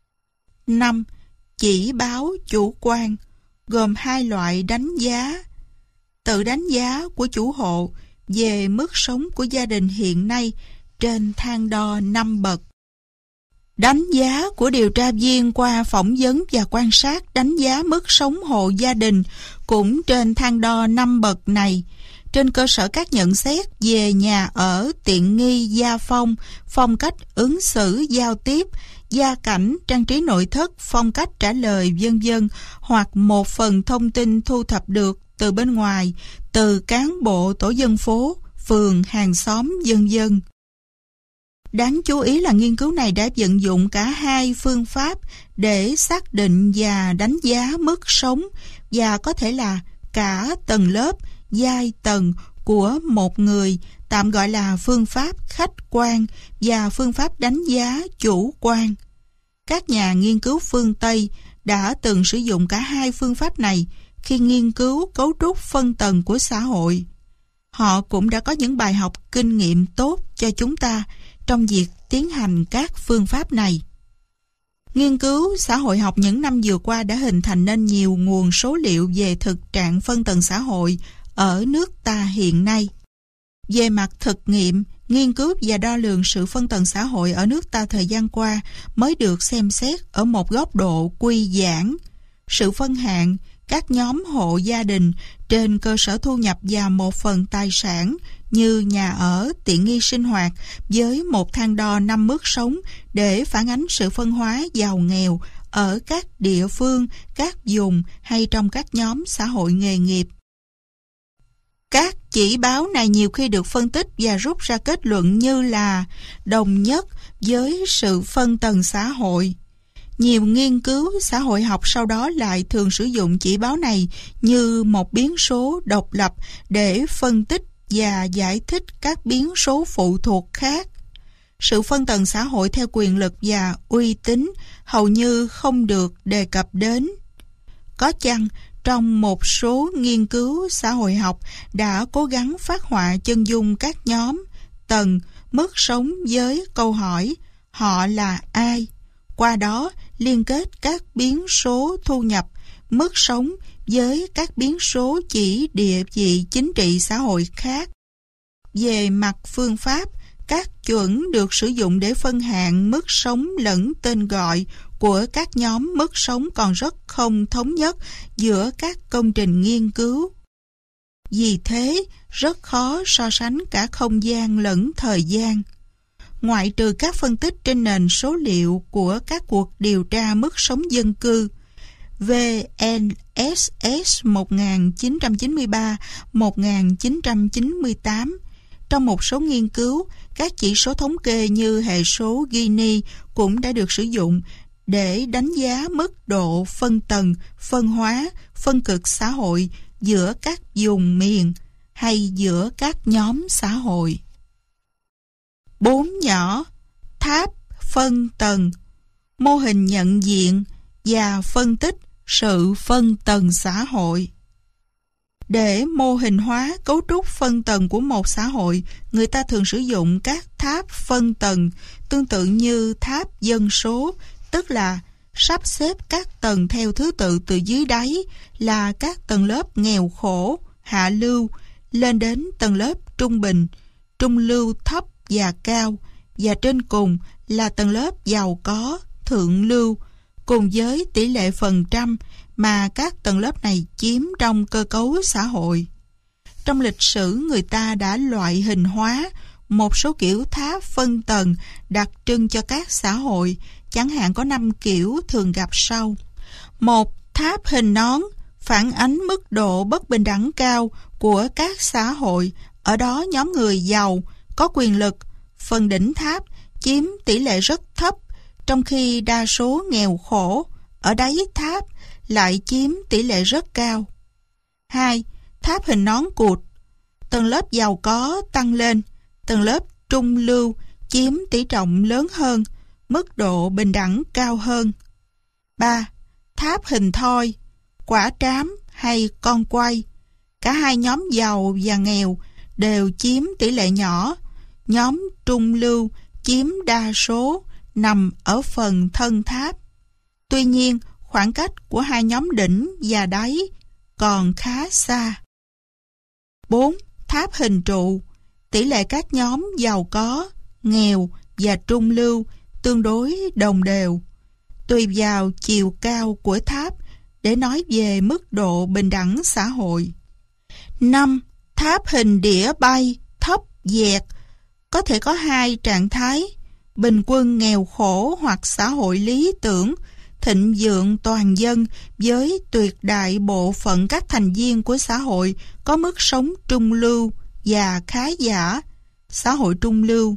5. Chỉ báo chủ quan, gồm 2 loại đánh giá: tự đánh giá của chủ hộ về mức sống của gia đình hiện nay trên thang đo 5 bậc. Đánh giá của điều tra viên qua phỏng vấn và quan sát đánh giá mức sống hộ gia đình cũng trên thang đo 5 bậc này, trên cơ sở các nhận xét về nhà ở, tiện nghi, gia phong, phong cách ứng xử, giao tiếp, gia cảnh, trang trí nội thất, phong cách trả lời, vân vân, hoặc một phần thông tin thu thập được từ bên ngoài, từ cán bộ tổ dân phố, phường, hàng xóm, vân vân. Đáng chú ý là nghiên cứu này đã vận dụng cả 2 phương pháp để xác định và đánh giá mức sống, và có thể là cả tầng lớp, giai tầng của một người, tạm gọi là phương pháp khách quan và phương pháp đánh giá chủ quan. Các nhà nghiên cứu phương Tây đã từng sử dụng cả 2 phương pháp này khi nghiên cứu cấu trúc phân tầng của xã hội. Họ cũng đã có những bài học kinh nghiệm tốt cho chúng ta trong việc tiến hành các phương pháp này. Nghiên cứu xã hội học những năm vừa qua đã hình thành nên nhiều nguồn số liệu về thực trạng phân tầng xã hội ở nước ta hiện nay. Về mặt thực nghiệm, nghiên cứu và đo lường sự phân tầng xã hội ở nước ta thời gian qua mới được xem xét ở một góc độ quy giản. Sự phân hạng các nhóm hộ gia đình trên cơ sở thu nhập và một phần tài sản như nhà ở, tiện nghi sinh hoạt với một thang đo 5 mức sống để phản ánh sự phân hóa giàu nghèo ở các địa phương, các vùng hay trong các nhóm xã hội nghề nghiệp. Các chỉ báo này nhiều khi được phân tích và rút ra kết luận như là đồng nhất với sự phân tầng xã hội. Nhiều nghiên cứu xã hội học sau đó lại thường sử dụng chỉ báo này như một biến số độc lập để phân tích và giải thích các biến số phụ thuộc khác. Sự phân tầng xã hội theo quyền lực và uy tín hầu như không được đề cập đến. Có chăng trong một số nghiên cứu xã hội học đã cố gắng phác họa chân dung các nhóm, tầng, mức sống với câu hỏi họ là ai, qua đó liên kết các biến số thu nhập, mức sống với các biến số chỉ địa vị chính trị xã hội khác. Về mặt phương pháp, Các chuẩn được sử dụng để phân hạng mức sống lẫn tên gọi của các nhóm mức sống còn rất không thống nhất giữa các công trình nghiên cứu. Vì thế, rất khó so sánh cả không gian lẫn thời gian. Ngoại trừ các phân tích trên nền số liệu của các cuộc điều tra mức sống dân cư, VNSS 1993-1998, trong một số nghiên cứu, các chỉ số thống kê như hệ số Gini cũng đã được sử dụng để đánh giá mức độ phân tầng, phân hóa, phân cực xã hội giữa các vùng miền hay giữa các nhóm xã hội. 4 nhỏ, tháp phân tầng, mô hình nhận diện và phân tích sự phân tầng xã hội. Để mô hình hóa cấu trúc phân tầng của một xã hội, người ta thường sử dụng các tháp phân tầng tương tự như tháp dân số, tức là sắp xếp các tầng theo thứ tự từ dưới đáy là các tầng lớp nghèo khổ, hạ lưu, lên đến tầng lớp trung bình, trung lưu thấp và cao, và trên cùng là tầng lớp giàu có, thượng lưu, cùng với tỷ lệ phần trăm mà các tầng lớp này chiếm trong cơ cấu xã hội. Trong lịch sử, người ta đã loại hình hóa một số kiểu tháp phân tầng đặc trưng cho các xã hội, chẳng hạn có 5 kiểu thường gặp sau. 1. Tháp hình nón phản ánh mức độ bất bình đẳng cao của các xã hội, ở đó nhóm người giàu, có quyền lực, phần đỉnh tháp chiếm tỷ lệ rất thấp, trong khi đa số nghèo khổ, ở đáy tháp lại chiếm tỷ lệ rất cao. 2. Tháp hình nón cụt, tầng lớp giàu có tăng lên, tầng lớp trung lưu chiếm tỷ trọng lớn hơn, mức độ bình đẳng cao hơn. 3. Tháp hình thoi, quả trám hay con quay, cả hai nhóm giàu và nghèo đều chiếm tỷ lệ nhỏ, nhóm trung lưu chiếm đa số, nằm ở phần thân tháp. Tuy nhiên, khoảng cách của hai nhóm đỉnh và đáy còn khá xa. 4. Tháp hình trụ, tỷ lệ các nhóm giàu có, nghèo và trung lưu tương đối đồng đều, tùy vào chiều cao của tháp để nói về mức độ bình đẳng xã hội. 5. Tháp hình đĩa bay, thấp dẹt, có thể có hai trạng thái: bình quân nghèo khổ hoặc xã hội lý tưởng, thịnh vượng toàn dân với tuyệt đại bộ phận các thành viên của xã hội có mức sống trung lưu và khá giả, xã hội trung lưu.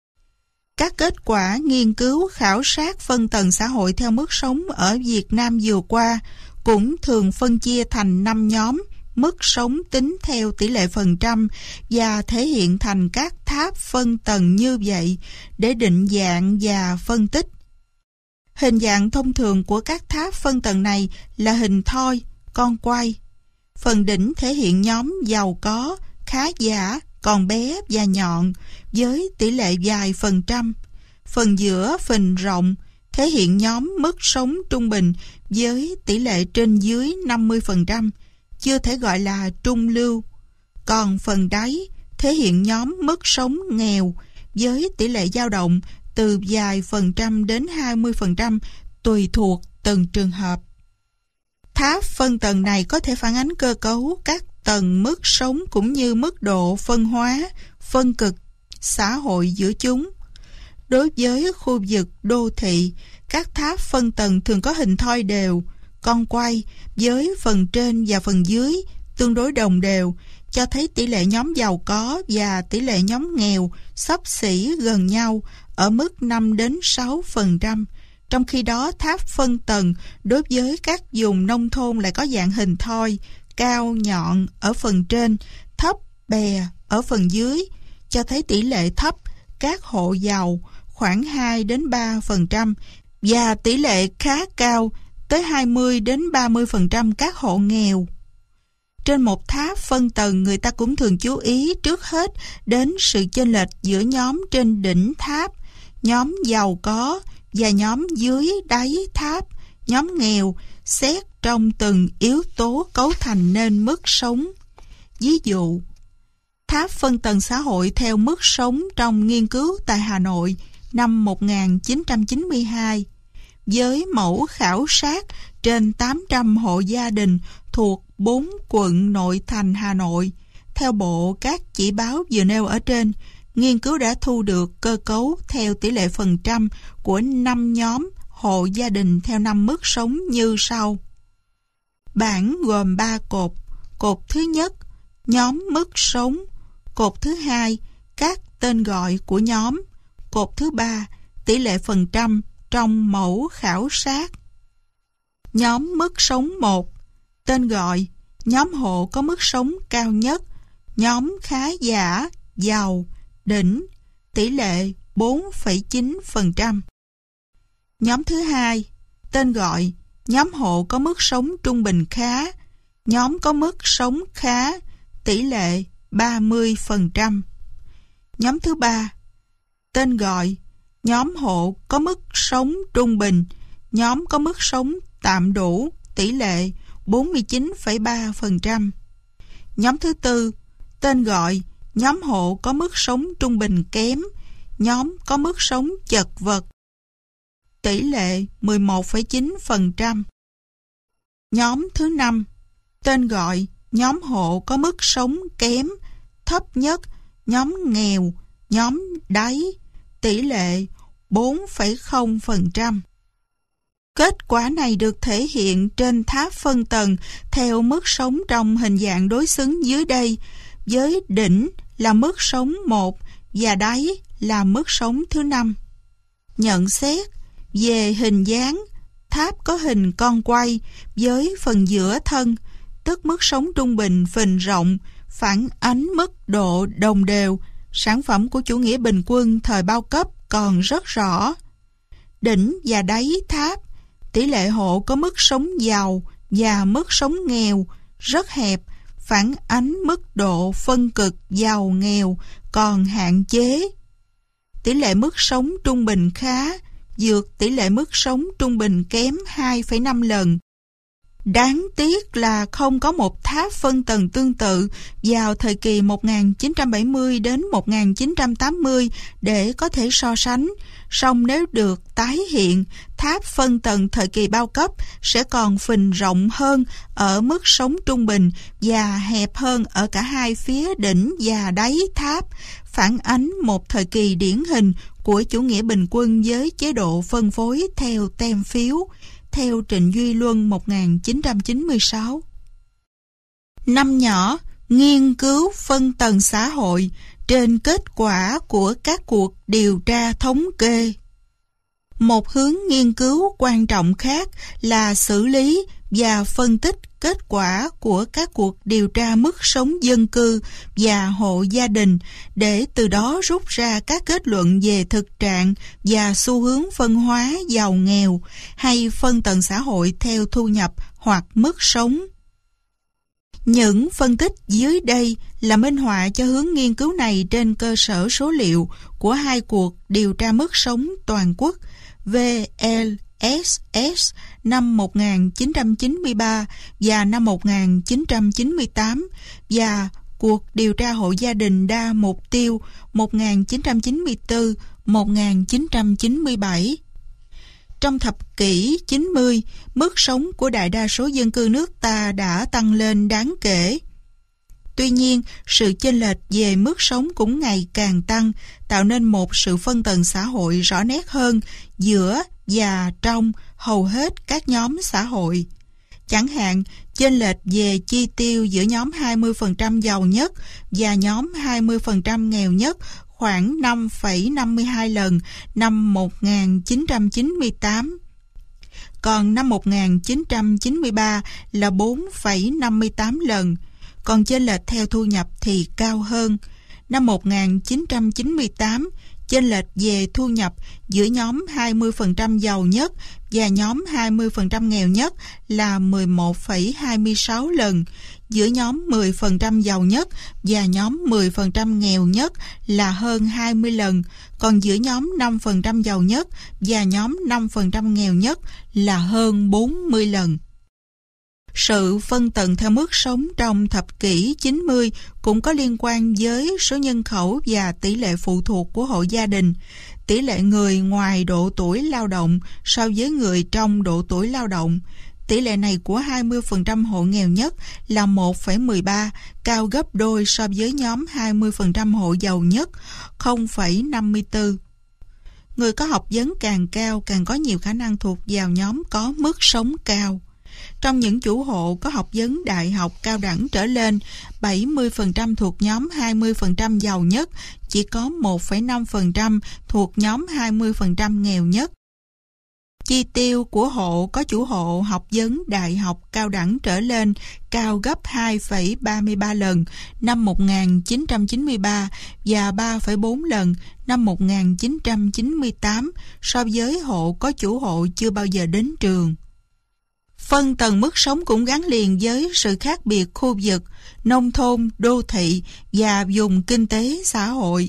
Các kết quả nghiên cứu khảo sát phân tầng xã hội theo mức sống ở Việt Nam vừa qua cũng thường phân chia thành 5 nhóm mức sống tính theo tỷ lệ phần trăm và thể hiện thành các tháp phân tầng như vậy để định dạng và phân tích. Hình dạng thông thường của các tháp phân tầng này là hình thoi, con quay. Phần đỉnh thể hiện nhóm giàu có, khá giả, còn bé và nhọn với tỷ lệ vài phần trăm. Phần giữa phình rộng thể hiện nhóm mức sống trung bình với tỷ lệ trên dưới 50%, chưa thể gọi là trung lưu. Còn phần đáy thể hiện nhóm mức sống nghèo với tỷ lệ dao động từ vài phần trăm đến 20% tùy thuộc từng trường hợp. Tháp phân tầng này có thể phản ánh cơ cấu các tầng mức sống cũng như mức độ phân hóa, phân cực xã hội giữa chúng. Đối với khu vực đô thị, các tháp phân tầng thường có hình thoi đều, con quay với phần trên và phần dưới tương đối đồng đều, cho thấy tỷ lệ nhóm giàu có và tỷ lệ nhóm nghèo xấp xỉ gần nhau ở mức 5 đến 6%. Trong khi đó, tháp phân tầng đối với các vùng nông thôn lại có dạng hình thoi, cao nhọn ở phần trên, thấp bè ở phần dưới, cho thấy tỷ lệ thấp các hộ giàu khoảng 2 đến 3% và tỷ lệ khá cao tới 20 đến 30% các hộ nghèo. Trên một tháp phân tầng, người ta cũng thường chú ý trước hết đến sự chênh lệch giữa nhóm trên đỉnh tháp, nhóm giàu có và nhóm dưới đáy tháp, nhóm nghèo, xét trong từng yếu tố cấu thành nên mức sống. Ví dụ, tháp phân tầng xã hội theo mức sống trong nghiên cứu tại Hà Nội năm 1992, với mẫu khảo sát trên 800 hộ gia đình thuộc 4 quận nội thành Hà Nội. Theo bộ các chỉ báo vừa nêu ở trên, nghiên cứu đã thu được cơ cấu theo tỷ lệ phần trăm của 5 nhóm hộ gia đình theo 5 mức sống như sau. Bảng gồm 3 cột. Cột thứ nhất, nhóm mức sống. Cột thứ hai, các tên gọi của nhóm. Cột thứ ba, tỷ lệ phần trăm trong mẫu khảo sát. Nhóm mức sống 1. Tên gọi, nhóm hộ có mức sống cao nhất, nhóm khá giả, giàu, đỉnh, tỷ lệ 4,9%. Nhóm thứ hai, tên gọi, nhóm hộ có mức sống trung bình khá, nhóm có mức sống khá, tỷ lệ 30%. Nhóm thứ ba, tên gọi, nhóm hộ có mức sống trung bình, nhóm có mức sống tạm đủ, tỷ lệ 49,3%. Nhóm thứ tư, tên gọi, nhóm hộ có mức sống trung bình kém, nhóm có mức sống chật vật, tỷ lệ 11,9%. Nhóm thứ năm, tên gọi, nhóm hộ có mức sống kém, thấp nhất, nhóm nghèo, nhóm đáy, tỷ lệ 4,0%. Kết quả này được thể hiện trên tháp phân tầng theo mức sống trong hình dạng đối xứng dưới đây, với đỉnh là mức sống 1 và đáy là mức sống thứ 5. Nhận xét về hình dáng, tháp có hình con quay với phần giữa thân, tức mức sống trung bình phình rộng, phản ánh mức độ đồng đều, sản phẩm của chủ nghĩa bình quân thời bao cấp còn rất rõ. Đỉnh và đáy tháp, tỷ lệ hộ có mức sống giàu và mức sống nghèo rất hẹp, phản ánh mức độ phân cực giàu nghèo còn hạn chế. Tỷ lệ mức sống trung bình khá vượt tỷ lệ mức sống trung bình kém 2,5 lần. Đáng tiếc là không có một tháp phân tầng tương tự vào thời kỳ 1970 đến 1980 để có thể so sánh. Song nếu được tái hiện, tháp phân tầng thời kỳ bao cấp sẽ còn phình rộng hơn ở mức sống trung bình và hẹp hơn ở cả hai phía đỉnh và đáy tháp, phản ánh một thời kỳ điển hình của chủ nghĩa bình quân với chế độ phân phối theo tem phiếu, theo Trịnh Duy Luân 1996. Năm nhỏ, nghiên cứu phân tầng xã hội trên kết quả của các cuộc điều tra thống kê. Một hướng nghiên cứu quan trọng khác là xử lý và phân tích kết quả của các cuộc điều tra mức sống dân cư và hộ gia đình để từ đó rút ra các kết luận về thực trạng và xu hướng phân hóa giàu nghèo hay phân tầng xã hội theo thu nhập hoặc mức sống. Những phân tích dưới đây là minh họa cho hướng nghiên cứu này trên cơ sở số liệu của hai cuộc điều tra mức sống toàn quốc VLSS năm 1993 và năm 1998 và cuộc điều tra hộ gia đình đa mục tiêu 1994-1997. Trong thập kỷ 90, mức sống của đại đa số dân cư nước ta đã tăng lên đáng kể. Tuy nhiên, sự chênh lệch về mức sống cũng ngày càng tăng, tạo nên một sự phân tầng xã hội rõ nét hơn giữa và trong hầu hết các nhóm xã hội. Chẳng hạn, chênh lệch về chi tiêu giữa nhóm 20% giàu nhất và nhóm 20% nghèo nhất khoảng 5,52 lần năm 1998. Còn năm 1993 là 4,58 lần. Còn chênh lệch theo thu nhập thì cao hơn. Năm 1998, chênh lệch về thu nhập giữa nhóm 20% giàu nhất và nhóm 20% nghèo nhất là 11,26 lần, giữa nhóm 10% giàu nhất và nhóm 10% nghèo nhất là hơn 20 lần, còn giữa nhóm 5% giàu nhất và nhóm 5% nghèo nhất là hơn 40 lần. Sự phân tầng theo mức sống trong thập kỷ 90 cũng có liên quan với số nhân khẩu và tỷ lệ phụ thuộc của hộ gia đình. Tỷ lệ người ngoài độ tuổi lao động so với người trong độ tuổi lao động. Tỷ lệ này của 20% hộ nghèo nhất là 1,13, cao gấp đôi so với nhóm 20% hộ giàu nhất, 0,54. Người có học vấn càng cao càng có nhiều khả năng thuộc vào nhóm có mức sống cao. Trong những chủ hộ có học vấn đại học cao đẳng trở lên, 70% thuộc nhóm 20% giàu nhất, chỉ có 1,5% thuộc nhóm 20% nghèo nhất. Chi tiêu của hộ có chủ hộ học vấn đại học cao đẳng trở lên cao gấp 2,33 lần năm 1993 và 3,4 lần năm 1998 so với hộ có chủ hộ chưa bao giờ đến trường. Phân tầng mức sống cũng gắn liền với sự khác biệt khu vực, nông thôn, đô thị và vùng kinh tế xã hội.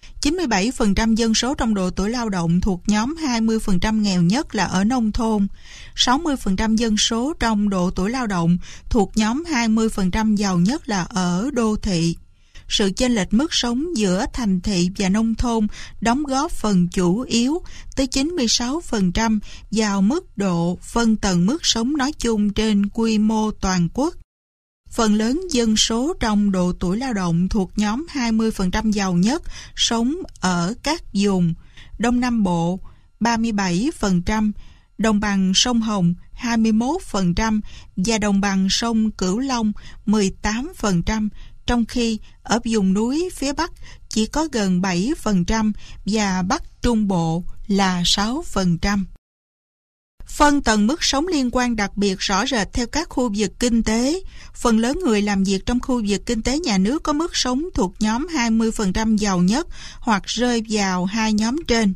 97% dân số trong độ tuổi lao động thuộc nhóm 20% nghèo nhất là ở nông thôn. 60% dân số trong độ tuổi lao động thuộc nhóm 20% giàu nhất là ở đô thị. Sự chênh lệch mức sống giữa thành thị và nông thôn đóng góp phần chủ yếu tới 96% vào mức độ phân tầng mức sống nói chung trên quy mô toàn quốc. Phần lớn dân số trong độ tuổi lao động thuộc nhóm 20% giàu nhất sống ở các vùng Đông Nam Bộ 37%, đồng bằng sông Hồng 21% và đồng bằng sông Cửu Long 18%, trong khi ở vùng núi phía Bắc chỉ có gần 7% và Bắc Trung Bộ là 6%. Phân tầng mức sống liên quan đặc biệt rõ rệt theo các khu vực kinh tế. Phần lớn người làm việc trong khu vực kinh tế nhà nước có mức sống thuộc nhóm 20% giàu nhất hoặc rơi vào hai nhóm trên,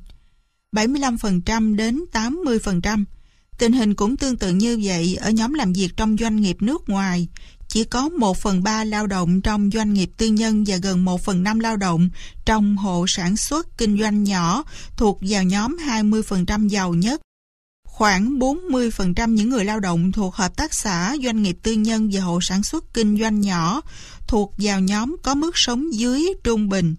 75% đến 80%. Tình hình cũng tương tự như vậy ở nhóm làm việc trong doanh nghiệp nước ngoài. Chỉ có 1/3 lao động trong doanh nghiệp tư nhân và gần 1/5 lao động trong hộ sản xuất kinh doanh nhỏ thuộc vào nhóm 20% giàu nhất. Khoảng 40% những người lao động thuộc hợp tác xã, doanh nghiệp tư nhân và hộ sản xuất kinh doanh nhỏ thuộc vào nhóm có mức sống dưới trung bình.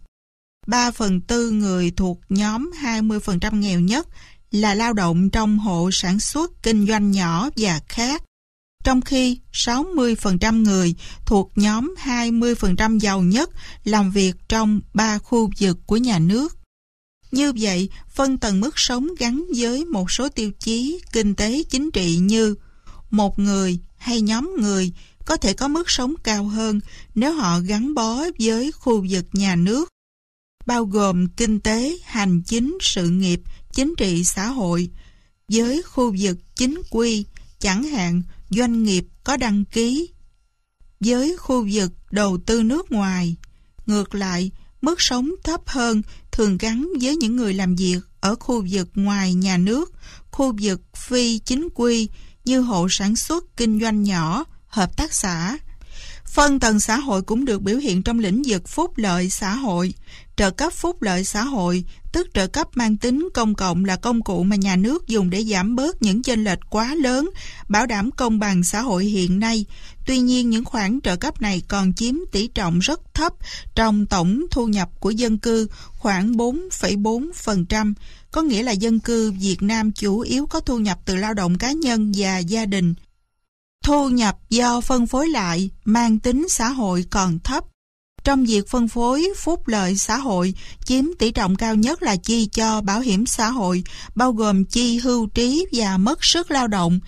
3/4 người thuộc nhóm 20% nghèo nhất là lao động trong hộ sản xuất kinh doanh nhỏ và khác, trong khi 60% người thuộc nhóm 20% giàu nhất làm việc trong 3 khu vực của nhà nước. Như vậy, phân tầng mức sống gắn với một số tiêu chí kinh tế chính trị như một người hay nhóm người có thể có mức sống cao hơn nếu họ gắn bó với khu vực nhà nước, bao gồm kinh tế, hành chính, sự nghiệp, chính trị, xã hội, với khu vực chính quy, chẳng hạn doanh nghiệp có đăng ký, với khu vực đầu tư nước ngoài. Ngược lại, mức sống thấp hơn thường gắn với những người làm việc ở khu vực ngoài nhà nước, khu vực phi chính quy như hộ sản xuất kinh doanh nhỏ, hợp tác xã. Phân tầng xã hội cũng được biểu hiện trong lĩnh vực phúc lợi xã hội. Trợ cấp phúc lợi xã hội, tức trợ cấp mang tính công cộng, là công cụ mà nhà nước dùng để giảm bớt những chênh lệch quá lớn, bảo đảm công bằng xã hội hiện nay. Tuy nhiên, những khoản trợ cấp này còn chiếm tỷ trọng rất thấp trong tổng thu nhập của dân cư, khoảng 4,4%, có nghĩa là dân cư Việt Nam chủ yếu có thu nhập từ lao động cá nhân và gia đình. Thu nhập do phân phối lại mang tính xã hội còn thấp. Trong việc phân phối phúc lợi xã hội, chiếm tỷ trọng cao nhất là chi cho bảo hiểm xã hội, bao gồm chi hưu trí và mất sức lao động,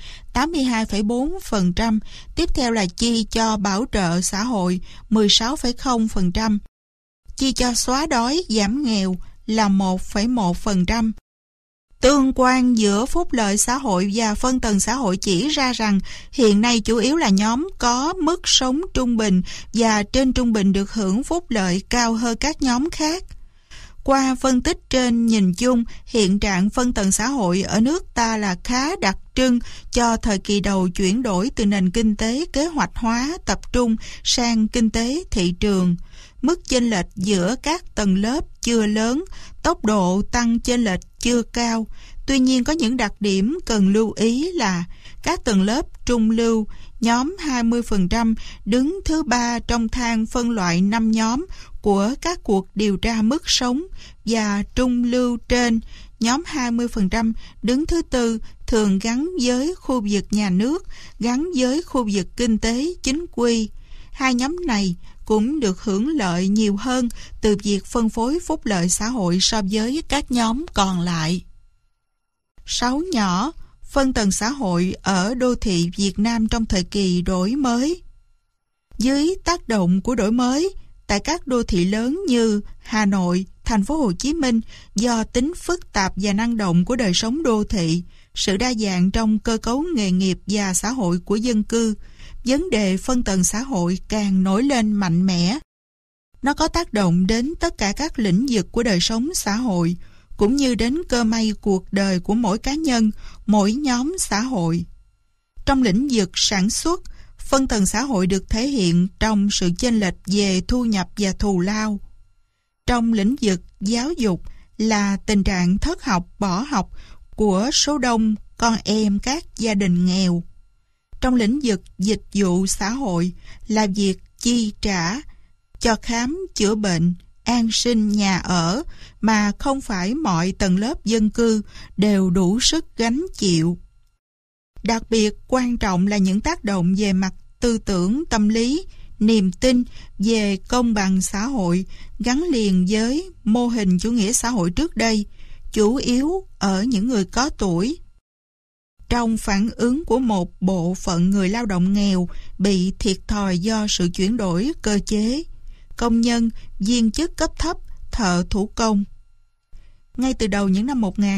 82,4%. Tiếp theo là chi cho bảo trợ xã hội, 16,0%. Chi cho xóa đói, giảm nghèo là 1,1%. Tương quan giữa phúc lợi xã hội và phân tầng xã hội chỉ ra rằng hiện nay chủ yếu là nhóm có mức sống trung bình và trên trung bình được hưởng phúc lợi cao hơn các nhóm khác. Qua phân tích trên nhìn chung, hiện trạng phân tầng xã hội ở nước ta là khá đặc trưng cho thời kỳ đầu chuyển đổi từ nền kinh tế kế hoạch hóa tập trung sang kinh tế thị trường. Mức chênh lệch giữa các tầng lớp chưa lớn, tốc độ tăng chênh lệch chưa cao. Tuy nhiên có những đặc điểm cần lưu ý là các tầng lớp trung lưu, nhóm 20% đứng thứ 3 trong thang phân loại 5 nhóm của các cuộc điều tra mức sống, và trung lưu trên, nhóm 20% đứng thứ 4 thường gắn với khu vực nhà nước, gắn với khu vực kinh tế chính quy. Hai nhóm này cũng được hưởng lợi nhiều hơn từ việc phân phối phúc lợi xã hội so với các nhóm còn lại. 6 nhỏ, phân tầng xã hội ở đô thị Việt Nam trong thời kỳ đổi mới. Dưới tác động của đổi mới, tại các đô thị lớn như Hà Nội, Thành phố Hồ Chí Minh, do tính phức tạp và năng động của đời sống đô thị, sự đa dạng trong cơ cấu nghề nghiệp và xã hội của dân cư, vấn đề phân tầng xã hội càng nổi lên mạnh mẽ. Nó có tác động đến tất cả các lĩnh vực của đời sống xã hội, cũng như đến cơ may cuộc đời của mỗi cá nhân, mỗi nhóm xã hội. Trong lĩnh vực sản xuất, phân tầng xã hội được thể hiện trong sự chênh lệch về thu nhập và thù lao. Trong lĩnh vực giáo dục là tình trạng thất học, bỏ học của số đông con em các gia đình nghèo. Trong lĩnh vực dịch vụ xã hội là việc chi trả cho khám chữa bệnh, an sinh, nhà ở mà không phải mọi tầng lớp dân cư đều đủ sức gánh chịu. Đặc biệt quan trọng là những tác động về mặt tư tưởng, tâm lý, niềm tin về công bằng xã hội gắn liền với mô hình chủ nghĩa xã hội trước đây, chủ yếu ở những người có tuổi. Trong phản ứng của một bộ phận người lao động nghèo bị thiệt thòi do sự chuyển đổi cơ chế, công nhân, viên chức cấp thấp, thợ thủ công. Ngay từ đầu những năm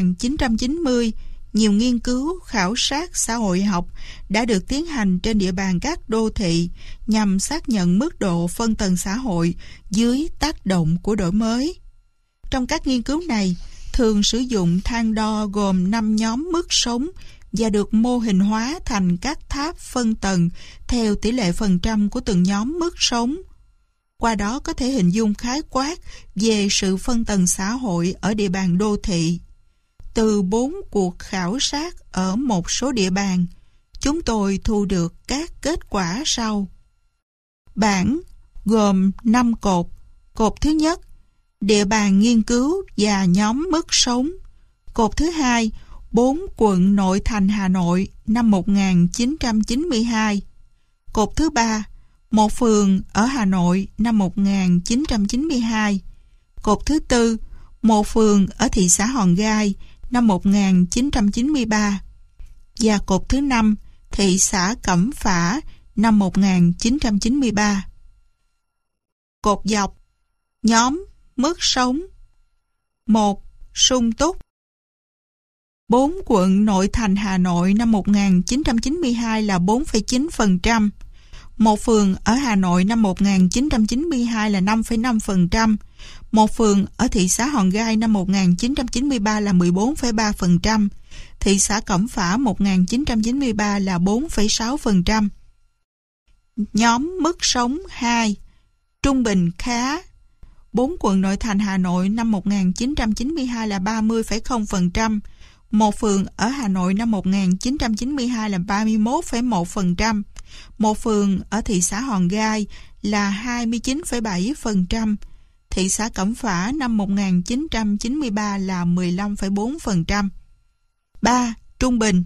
1990, nhiều nghiên cứu khảo sát xã hội học đã được tiến hành trên địa bàn các đô thị nhằm xác nhận mức độ phân tầng xã hội dưới tác động của đổi mới. Trong các nghiên cứu này, thường sử dụng thang đo gồm 5 nhóm mức sống và được mô hình hóa thành các tháp phân tầng theo tỷ lệ phần trăm của từng nhóm mức sống. Qua đó có thể hình dung khái quát về sự phân tầng xã hội ở địa bàn đô thị. Từ 4 cuộc khảo sát ở một số địa bàn, chúng tôi thu được các kết quả sau. Bảng gồm 5 cột. Cột thứ nhất, địa bàn nghiên cứu và nhóm mức sống. Cột thứ hai, 4 quận nội thành Hà Nội năm 1992. Cột thứ ba, một phường ở Hà Nội năm 1992. Cột thứ tư, một phường ở thị xã Hòn Gai năm 1993. Và cột thứ năm, thị xã Cẩm Phả năm 1993. Cột dọc, nhóm mức sống. 1. Sung túc. 4 quận nội thành Hà Nội năm 1992 là 4,9%. Một phường ở Hà Nội năm 1992 là 5,5%. Một phường ở thị xã Hòn Gai năm 1993 là 14,3%. Thị xã Cẩm Phả 1993 là 4,6%. Nhóm mức sống 2. Trung bình khá. 4 quận nội thành Hà Nội năm 1992 là 30,0%. Một phường ở Hà Nội năm 1992 là 31,1%. Một phường ở thị xã Hòn Gai là 29,7%. Thị xã Cẩm Phả năm 1993 là 15,4%. 3. Trung bình.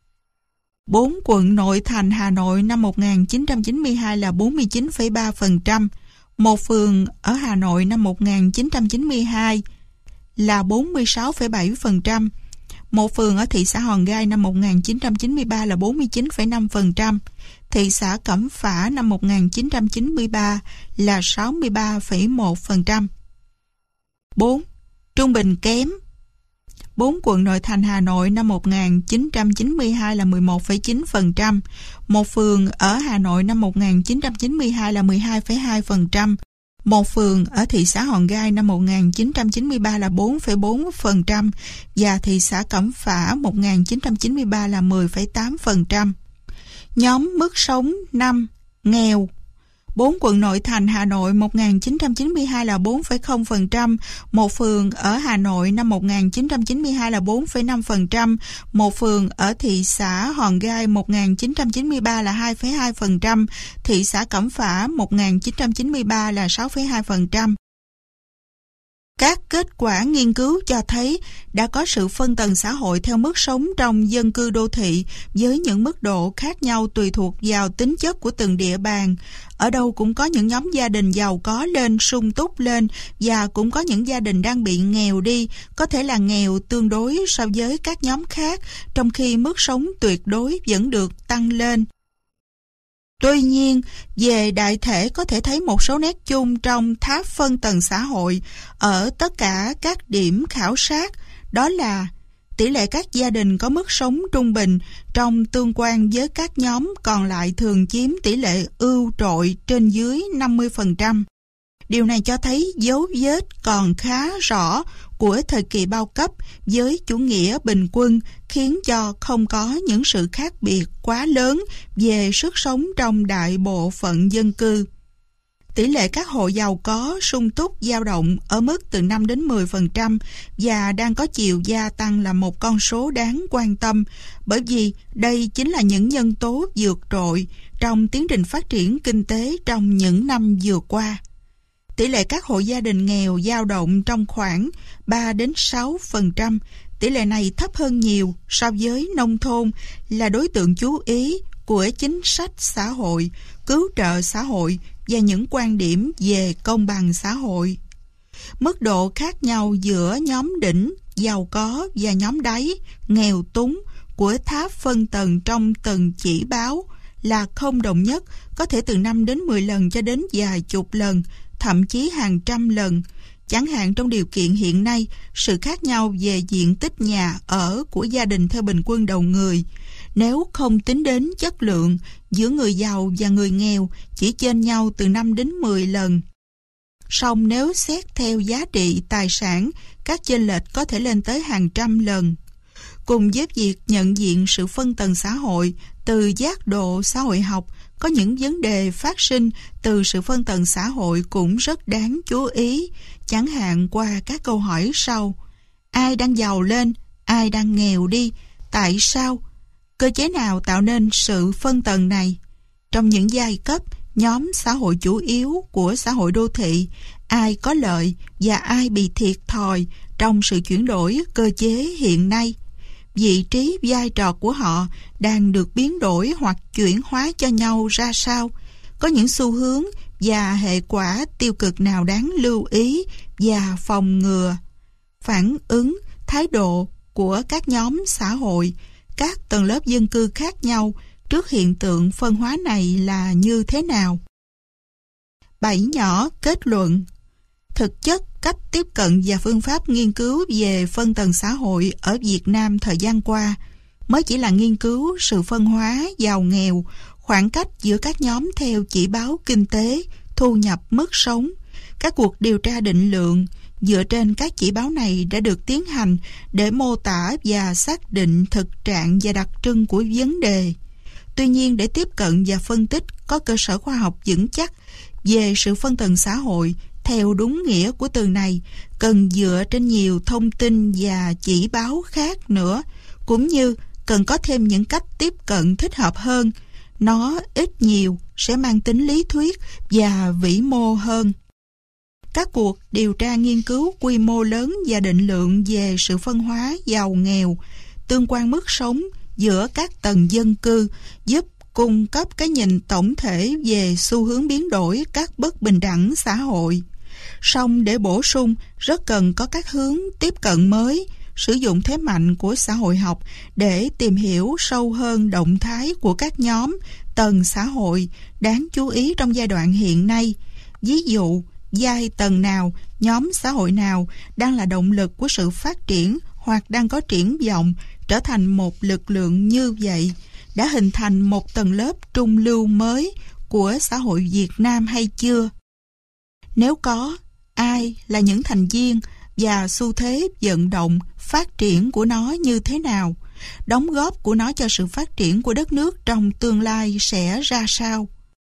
4 quận nội thành Hà Nội năm 1992 là 49,3%. Một phường ở Hà Nội năm 1992 là 46,7%. Một phường ở thị xã Hòn Gai năm 1993 là 49,5%. Thị xã Cẩm Phả năm 1993 là 63,1%. 4. Trung bình kém. 4 quận nội thành Hà Nội năm 1992 là 11,9%. Một phường ở Hà Nội năm 1992 là 12,2%. Một phường ở thị xã Hòn Gai năm 1993 là 4,4% và thị xã Cẩm Phả 1993 là 10,8%. Nhóm mức sống 5. Nghèo. 4 quận nội thành Hà Nội 1992 là 4,0%, một phường ở Hà Nội năm 1992 là 4,5%, một phường ở thị xã Hòn Gai 1993 là 2,2%, thị xã Cẩm Phả 1993 là 6,2%. Các kết quả nghiên cứu cho thấy đã có sự phân tầng xã hội theo mức sống trong dân cư đô thị với những mức độ khác nhau tùy thuộc vào tính chất của từng địa bàn. Ở đâu cũng có những nhóm gia đình giàu có lên, sung túc lên và cũng có những gia đình đang bị nghèo đi, có thể là nghèo tương đối so với các nhóm khác, trong khi mức sống tuyệt đối vẫn được tăng lên. Tuy nhiên, về đại thể có thể thấy một số nét chung trong tháp phân tầng xã hội ở tất cả các điểm khảo sát, đó là tỷ lệ các gia đình có mức sống trung bình trong tương quan với các nhóm còn lại thường chiếm tỷ lệ ưu trội trên dưới 50%. Điều này cho thấy dấu vết còn khá rõ của thời kỳ bao cấp với chủ nghĩa bình quân, khiến cho không có những sự khác biệt quá lớn về sức sống trong đại bộ phận dân cư. Tỷ lệ các hộ giàu có sung túc dao động ở mức từ 5 đến 10% và đang có chiều gia tăng là một con số đáng quan tâm, bởi vì đây chính là những nhân tố vượt trội trong tiến trình phát triển kinh tế trong những năm vừa qua. Tỷ lệ các hộ gia đình nghèo dao động trong khoảng 3 đến 6%. Tỷ lệ này thấp hơn nhiều so với nông thôn, là đối tượng chú ý của chính sách xã hội, cứu trợ xã hội và những quan điểm về công bằng xã hội. Mức độ khác nhau giữa nhóm đỉnh, giàu có và nhóm đáy, nghèo túng của tháp phân tầng trong từng chỉ báo là không đồng nhất, có thể từ 5 đến 10 lần cho đến vài chục lần, thậm chí hàng trăm lần. Chẳng hạn trong điều kiện hiện nay, sự khác nhau về diện tích nhà ở của gia đình theo bình quân đầu người, nếu không tính đến chất lượng, giữa người giàu và người nghèo chỉ chênh nhau từ 5 đến 10 lần. Song nếu xét theo giá trị tài sản, các chênh lệch có thể lên tới hàng trăm lần. Cùng với việc nhận diện sự phân tầng xã hội từ giác độ xã hội học, có những vấn đề phát sinh từ sự phân tầng xã hội cũng rất đáng chú ý, chẳng hạn qua các câu hỏi sau: ai đang giàu lên, ai đang nghèo đi, tại sao? Cơ chế nào tạo nên sự phân tầng này? Trong những giai cấp, nhóm xã hội chủ yếu của xã hội đô thị, ai có lợi và ai bị thiệt thòi trong sự chuyển đổi cơ chế hiện nay? Vị trí vai trò của họ đang được biến đổi hoặc chuyển hóa cho nhau ra sao? Có những xu hướng và hệ quả tiêu cực nào đáng lưu ý và phòng ngừa? Phản ứng, thái độ của các nhóm xã hội, các tầng lớp dân cư khác nhau trước hiện tượng phân hóa này là như thế nào? 7 nhỏ kết luận. Thực chất, cách tiếp cận và phương pháp nghiên cứu về phân tầng xã hội ở Việt Nam thời gian qua mới chỉ là nghiên cứu sự phân hóa giàu nghèo, khoảng cách giữa các nhóm theo chỉ báo kinh tế, thu nhập, mức sống. Các cuộc điều tra định lượng dựa trên các chỉ báo này đã được tiến hành để mô tả và xác định thực trạng và đặc trưng của vấn đề. Tuy nhiên, để tiếp cận và phân tích có cơ sở khoa học vững chắc về sự phân tầng xã hội theo đúng nghĩa của từ này, cần dựa trên nhiều thông tin và chỉ báo khác nữa, cũng như cần có thêm những cách tiếp cận thích hợp hơn. Nó ít nhiều sẽ mang tính lý thuyết và vĩ mô hơn. Các cuộc điều tra nghiên cứu quy mô lớn và định lượng về sự phân hóa giàu nghèo, tương quan mức sống giữa các tầng dân cư giúp cung cấp cái nhìn tổng thể về xu hướng biến đổi các bất bình đẳng xã hội. Song để bổ sung, rất cần có các hướng tiếp cận mới, sử dụng thế mạnh của xã hội học để tìm hiểu sâu hơn động thái của các nhóm, tầng xã hội đáng chú ý trong giai đoạn hiện nay. Ví dụ, giai tầng nào, nhóm xã hội nào đang là động lực của sự phát triển hoặc đang có triển vọng trở thành một lực lượng như vậy, đã hình thành một tầng lớp trung lưu mới của xã hội Việt Nam hay chưa? Nếu có, ai là những thành viên và xu thế vận động phát triển của nó như thế nào? Đóng góp của nó cho sự phát triển của đất nước trong tương lai sẽ ra sao?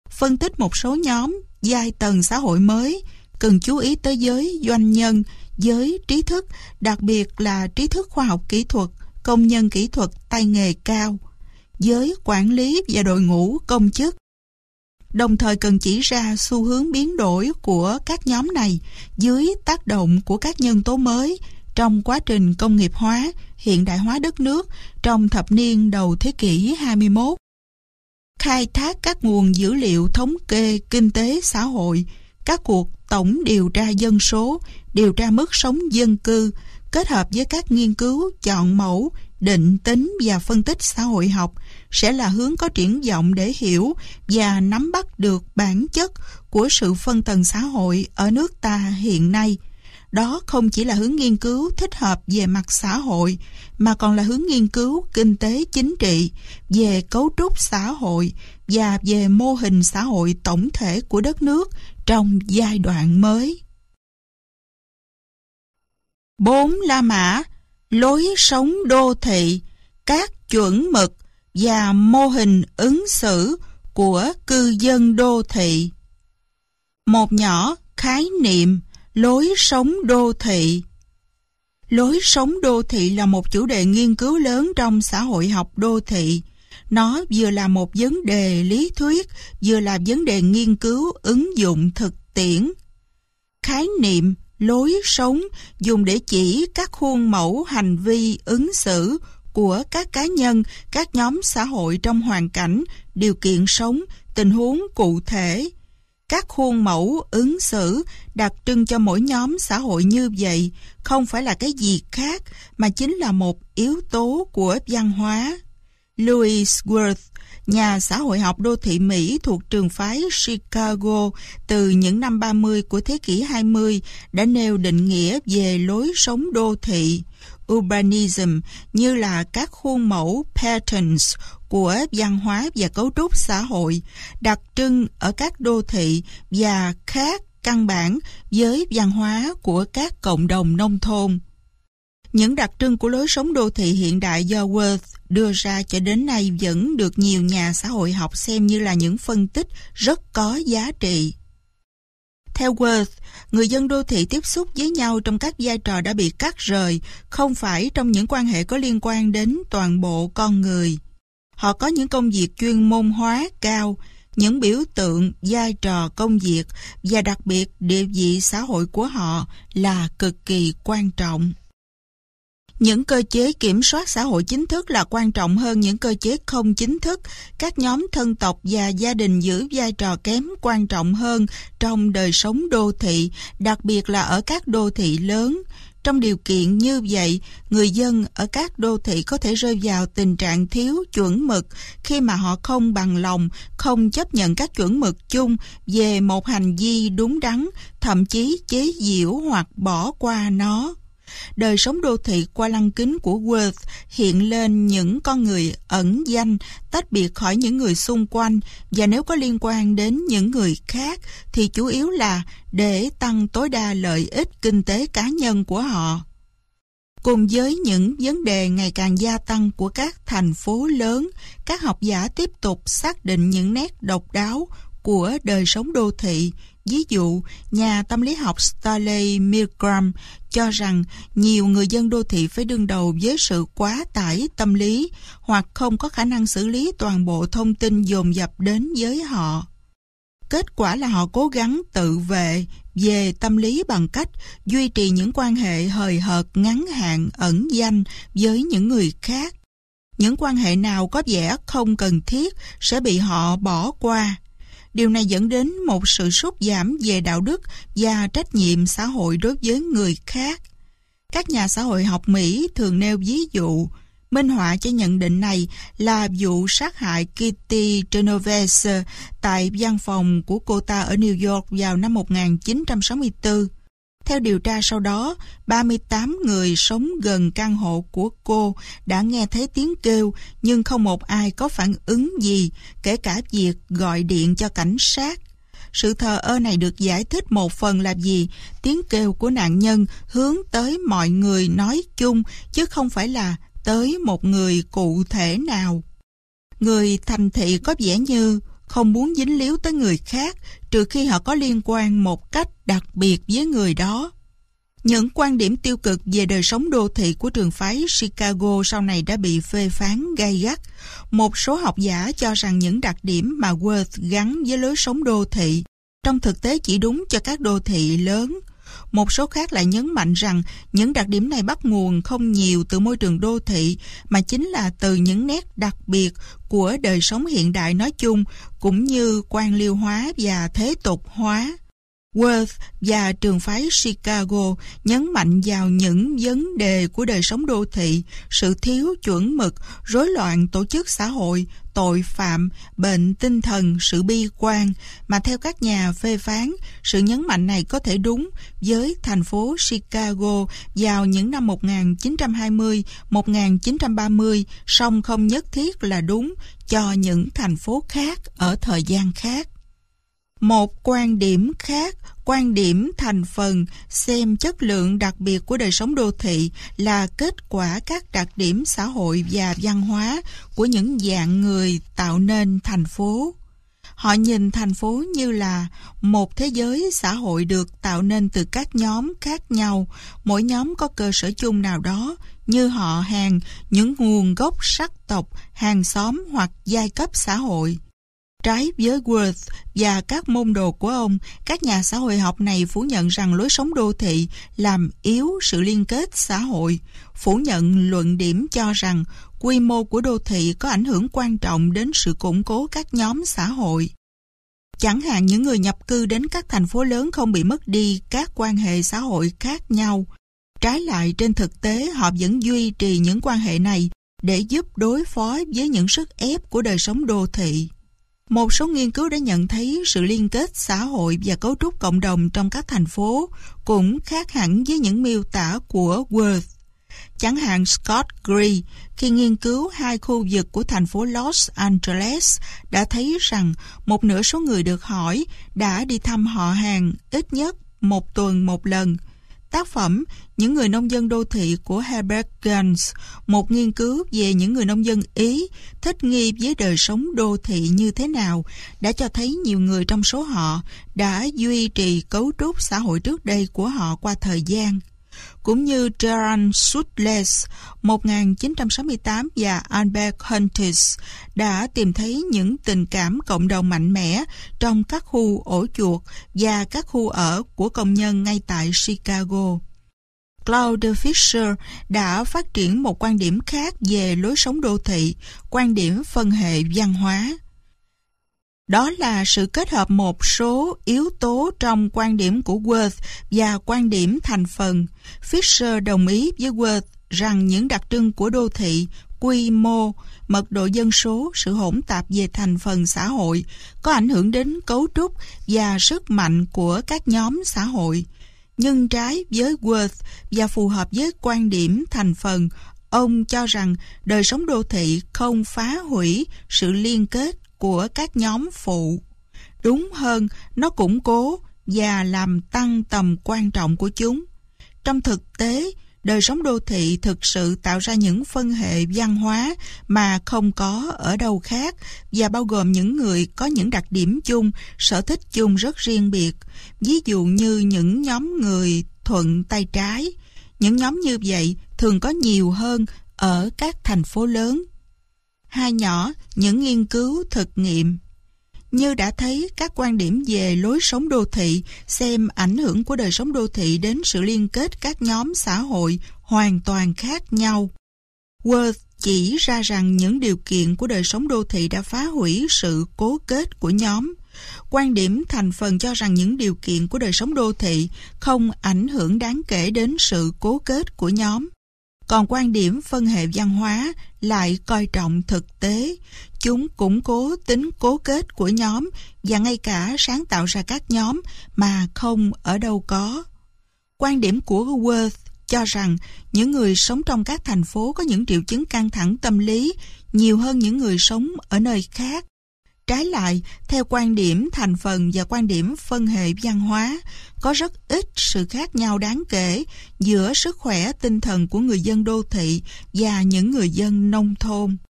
phân tích một số nhóm, giai tầng xã hội mới, cần chú ý tới giới doanh nhân, giới trí thức, đặc biệt là trí thức khoa học kỹ thuật, công nhân kỹ thuật tay nghề cao, giới quản lý và đội ngũ công chức. Đồng thời cần chỉ ra xu hướng biến đổi của các nhóm này dưới tác động của các nhân tố mới trong quá trình công nghiệp hóa, hiện đại hóa đất nước trong thập niên đầu thế kỷ 21. Khai thác các nguồn dữ liệu thống kê kinh tế xã hội, các cuộc tổng điều tra dân số, điều tra mức sống dân cư, kết hợp với các nghiên cứu chọn mẫu, định tính và phân tích xã hội học sẽ là hướng có triển vọng để hiểu và nắm bắt được bản chất của sự phân tầng xã hội ở nước ta hiện nay. Đó không chỉ là hướng nghiên cứu thích hợp về mặt xã hội, mà còn là hướng nghiên cứu kinh tế chính trị, về cấu trúc xã hội và về mô hình xã hội tổng thể của đất nước trong giai đoạn mới. 4 La Mã, lối sống đô thị, các chuẩn mực và mô hình ứng xử của cư dân đô thị. Một nhỏ, khái niệm lối sống đô thị. Lối sống đô thị là một chủ đề nghiên cứu lớn trong xã hội học đô thị. Nó vừa là một vấn đề lý thuyết, vừa là vấn đề nghiên cứu ứng dụng thực tiễn. Khái niệm lối sống dùng để chỉ các khuôn mẫu hành vi ứng xử của các cá nhân, các nhóm xã hội trong hoàn cảnh, điều kiện sống, tình huống cụ thể. Các khuôn mẫu ứng xử đặc trưng cho mỗi nhóm xã hội như vậy không phải là cái gì khác mà chính là một yếu tố của văn hóa. Louis Wirth, nhà xã hội học đô thị Mỹ thuộc trường phái Chicago từ những năm 30 của thế kỷ 20, đã nêu định nghĩa về lối sống đô thị, urbanism, như là các khuôn mẫu patterns của văn hóa và cấu trúc xã hội, đặc trưng ở các đô thị và khác căn bản với văn hóa của các cộng đồng nông thôn. Những đặc trưng của lối sống đô thị hiện đại do Wirth đưa ra cho đến nay vẫn được nhiều nhà xã hội học xem như là những phân tích rất có giá trị. Theo Wirth, người dân đô thị tiếp xúc với nhau trong các vai trò đã bị cắt rời, không phải trong những quan hệ có liên quan đến toàn bộ con người. Họ có những công việc chuyên môn hóa cao, những biểu tượng, vai trò công việc và đặc biệt địa vị xã hội của họ là cực kỳ quan trọng. Những cơ chế kiểm soát xã hội chính thức là quan trọng hơn những cơ chế không chính thức. Các nhóm thân tộc và gia đình giữ vai trò kém quan trọng hơn trong đời sống đô thị, đặc biệt là ở các đô thị lớn. Trong điều kiện như vậy, người dân ở các đô thị có thể rơi vào tình trạng thiếu chuẩn mực khi mà họ không bằng lòng, không chấp nhận các chuẩn mực chung về một hành vi đúng đắn, thậm chí chế giễu hoặc bỏ qua nó. Đời sống đô thị qua lăng kính của Wirth hiện lên những con người ẩn danh, tách biệt khỏi những người xung quanh, và nếu có liên quan đến những người khác thì chủ yếu là để tăng tối đa lợi ích kinh tế cá nhân của họ. Cùng với những vấn đề ngày càng gia tăng của các thành phố lớn, các học giả tiếp tục xác định những nét độc đáo của đời sống đô thị. Ví dụ, nhà tâm lý học Stanley Milgram cho rằng nhiều người dân đô thị phải đương đầu với sự quá tải tâm lý hoặc không có khả năng xử lý toàn bộ thông tin dồn dập đến với họ. Kết quả là họ cố gắng tự vệ về tâm lý bằng cách duy trì những quan hệ hời hợt ngắn hạn ẩn danh với những người khác. Những quan hệ nào có vẻ không cần thiết sẽ bị họ bỏ qua. Điều này dẫn đến một sự sút giảm về đạo đức và trách nhiệm xã hội đối với người khác. Các nhà xã hội học Mỹ thường nêu ví dụ. Minh họa cho nhận định này là vụ sát hại Kitty Genovese tại văn phòng của cô ta ở New York vào năm 1964. Theo điều tra sau đó, 38 người sống gần căn hộ của cô đã nghe thấy tiếng kêu, nhưng không một ai có phản ứng gì, kể cả việc gọi điện cho cảnh sát. Sự thờ ơ này được giải thích một phần là vì tiếng kêu của nạn nhân hướng tới mọi người nói chung, chứ không phải là tới một người cụ thể nào. Người thành thị có vẻ như không muốn dính líu tới người khác trừ khi họ có liên quan một cách đặc biệt với người đó. Những quan điểm tiêu cực về đời sống đô thị của trường phái Chicago sau này đã bị phê phán gay gắt. Một số học giả cho rằng những đặc điểm mà Worth gắn với lối sống đô thị trong thực tế chỉ đúng cho các đô thị lớn. Một số khác lại nhấn mạnh rằng những đặc điểm này bắt nguồn không nhiều từ môi trường đô thị mà chính là từ những nét đặc biệt của đời sống hiện đại nói chung cũng như quan liêu hóa và thế tục hóa. Worth và trường phái Chicago nhấn mạnh vào những vấn đề của đời sống đô thị, sự thiếu chuẩn mực, rối loạn tổ chức xã hội, tội phạm, bệnh tinh thần, sự bi quan, mà theo các nhà phê phán, sự nhấn mạnh này có thể đúng với thành phố Chicago vào những năm 1920, 1930, song không nhất thiết là đúng cho những thành phố khác ở thời gian khác. Một quan điểm khác, quan điểm thành phần, xem chất lượng đặc biệt của đời sống đô thị là kết quả các đặc điểm xã hội và văn hóa của những dạng người tạo nên thành phố. Họ nhìn thành phố như là một thế giới xã hội được tạo nên từ các nhóm khác nhau, mỗi nhóm có cơ sở chung nào đó, như họ hàng, những nguồn gốc sắc tộc, hàng xóm hoặc giai cấp xã hội. Trái với Worth và các môn đồ của ông, các nhà xã hội học này phủ nhận rằng lối sống đô thị làm yếu sự liên kết xã hội, phủ nhận luận điểm cho rằng quy mô của đô thị có ảnh hưởng quan trọng đến sự củng cố các nhóm xã hội. Chẳng hạn những người nhập cư đến các thành phố lớn không bị mất đi các quan hệ xã hội khác nhau. Trái lại, trên thực tế họ vẫn duy trì những quan hệ này để giúp đối phó với những sức ép của đời sống đô thị. Một số nghiên cứu đã nhận thấy sự liên kết xã hội và cấu trúc cộng đồng trong các thành phố cũng khác hẳn với những miêu tả của Worth. Chẳng hạn Scott Gray, khi nghiên cứu hai khu vực của thành phố Los Angeles, đã thấy rằng một nửa số người được hỏi đã đi thăm họ hàng ít nhất một tuần một lần. Tác phẩm Những người nông dân đô thị của Herbert Guns, một nghiên cứu về những người nông dân Ý thích nghi với đời sống đô thị như thế nào, đã cho thấy nhiều người trong số họ đã duy trì cấu trúc xã hội trước đây của họ qua thời gian. Cũng như Gerald Sutlers 1968 và Albert Huntis đã tìm thấy những tình cảm cộng đồng mạnh mẽ trong các khu ổ chuột và các khu ở của công nhân ngay tại Chicago. Claude Fisher đã phát triển một quan điểm khác về lối sống đô thị, quan điểm phân hệ văn hóa. Đó là sự kết hợp một số yếu tố trong quan điểm của Worth và quan điểm thành phần. Fisher đồng ý với Worth rằng những đặc trưng của đô thị, quy mô, mật độ dân số, sự hỗn tạp về thành phần xã hội có ảnh hưởng đến cấu trúc và sức mạnh của các nhóm xã hội. Nhưng trái với Worth và phù hợp với quan điểm thành phần, ông cho rằng đời sống đô thị không phá hủy sự liên kết của các nhóm phụ. Đúng hơn, nó củng cố và làm tăng tầm quan trọng của chúng. Trong thực tế, đời sống đô thị thực sự tạo ra những phân hệ văn hóa mà không có ở đâu khác và bao gồm những người có những đặc điểm chung, sở thích chung rất riêng biệt. Ví dụ như những nhóm người thuận tay trái. Những nhóm như vậy thường có nhiều hơn ở các thành phố lớn. Hai nhỏ, những nghiên cứu thực nghiệm. Như đã thấy, các quan điểm về lối sống đô thị xem ảnh hưởng của đời sống đô thị đến sự liên kết các nhóm xã hội hoàn toàn khác nhau. Worth chỉ ra rằng những điều kiện của đời sống đô thị đã phá hủy sự cố kết của nhóm. Quan điểm thành phần cho rằng những điều kiện của đời sống đô thị không ảnh hưởng đáng kể đến sự cố kết của nhóm. Còn quan điểm phân hệ văn hóa lại coi trọng thực tế. Chúng củng cố tính cố kết của nhóm và ngay cả sáng tạo ra các nhóm mà không ở đâu có. Quan điểm của Worth cho rằng những người sống trong các thành phố có những triệu chứng căng thẳng tâm lý nhiều hơn những người sống ở nơi khác. Trái lại, theo quan điểm thành phần và quan điểm phân hệ văn hóa, có rất ít sự khác nhau đáng kể giữa sức khỏe tinh thần của người dân đô thị và những người dân nông thôn.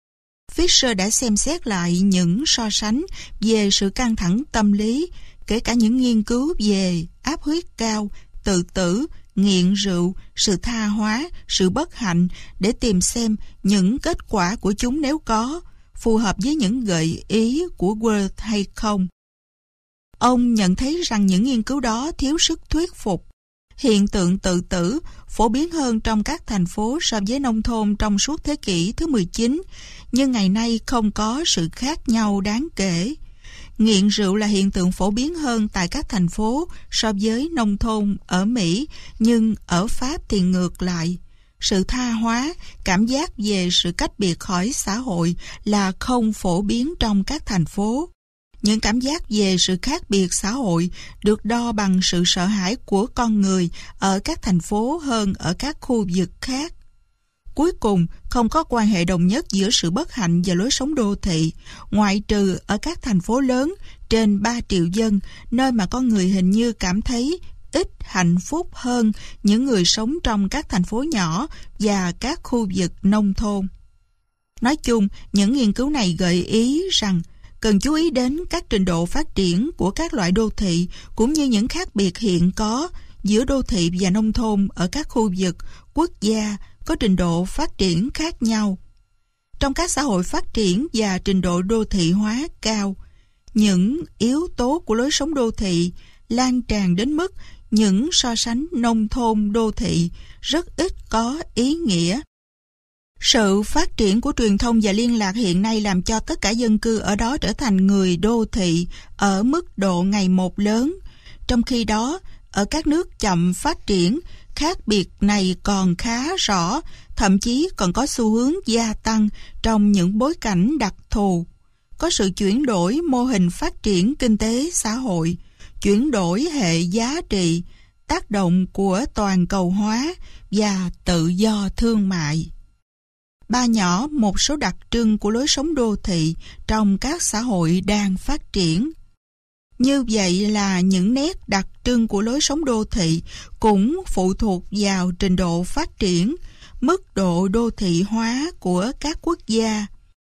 Fisher đã xem xét lại những so sánh về sự căng thẳng tâm lý, kể cả những nghiên cứu về áp huyết cao, tự tử, nghiện rượu, sự tha hóa, sự bất hạnh để tìm xem những kết quả của chúng nếu có phù hợp với những gợi ý của Worth hay không. Ông nhận thấy rằng những nghiên cứu đó thiếu sức thuyết phục. Hiện tượng tự tử phổ biến hơn trong các thành phố so với nông thôn trong suốt thế kỷ thứ 19, nhưng ngày nay không có sự khác nhau đáng kể. Nghiện rượu là hiện tượng phổ biến hơn tại các thành phố so với nông thôn ở Mỹ, nhưng ở Pháp thì ngược lại. Sự tha hóa, cảm giác về sự cách biệt khỏi xã hội là không phổ biến trong các thành phố. Những cảm giác về sự khác biệt xã hội được đo bằng sự sợ hãi của con người ở các thành phố hơn ở các khu vực khác. Cuối cùng, không có quan hệ đồng nhất giữa sự bất hạnh và lối sống đô thị, ngoại trừ ở các thành phố lớn trên 3 triệu dân, nơi mà con người hình như cảm thấy ít hạnh phúc hơn những người sống trong các thành phố nhỏ và các khu vực nông thôn. Nói chung, những nghiên cứu này gợi ý rằng cần chú ý đến các trình độ phát triển của các loại đô thị cũng như những khác biệt hiện có giữa đô thị và nông thôn ở các khu vực, quốc gia có trình độ phát triển khác nhau. Trong các xã hội phát triển và trình độ đô thị hóa cao, những yếu tố của lối sống đô thị lan tràn đến mức những so sánh nông thôn đô thị rất ít có ý nghĩa. Sự phát triển của truyền thông và liên lạc hiện nay làm cho tất cả dân cư ở đó trở thành người đô thị ở mức độ ngày một lớn. Trong khi đó, ở các nước chậm phát triển, khác biệt này còn khá rõ, thậm chí còn có xu hướng gia tăng trong những bối cảnh đặc thù. Có sự chuyển đổi mô hình phát triển kinh tế xã hội, chuyển đổi hệ giá trị, tác động của toàn cầu hóa và tự do thương mại. Ba nhỏ một số đặc trưng của lối sống đô thị trong các xã hội đang phát triển. Như vậy là những nét đặc trưng của lối sống đô thị cũng phụ thuộc vào trình độ phát triển, mức độ đô thị hóa của các quốc gia.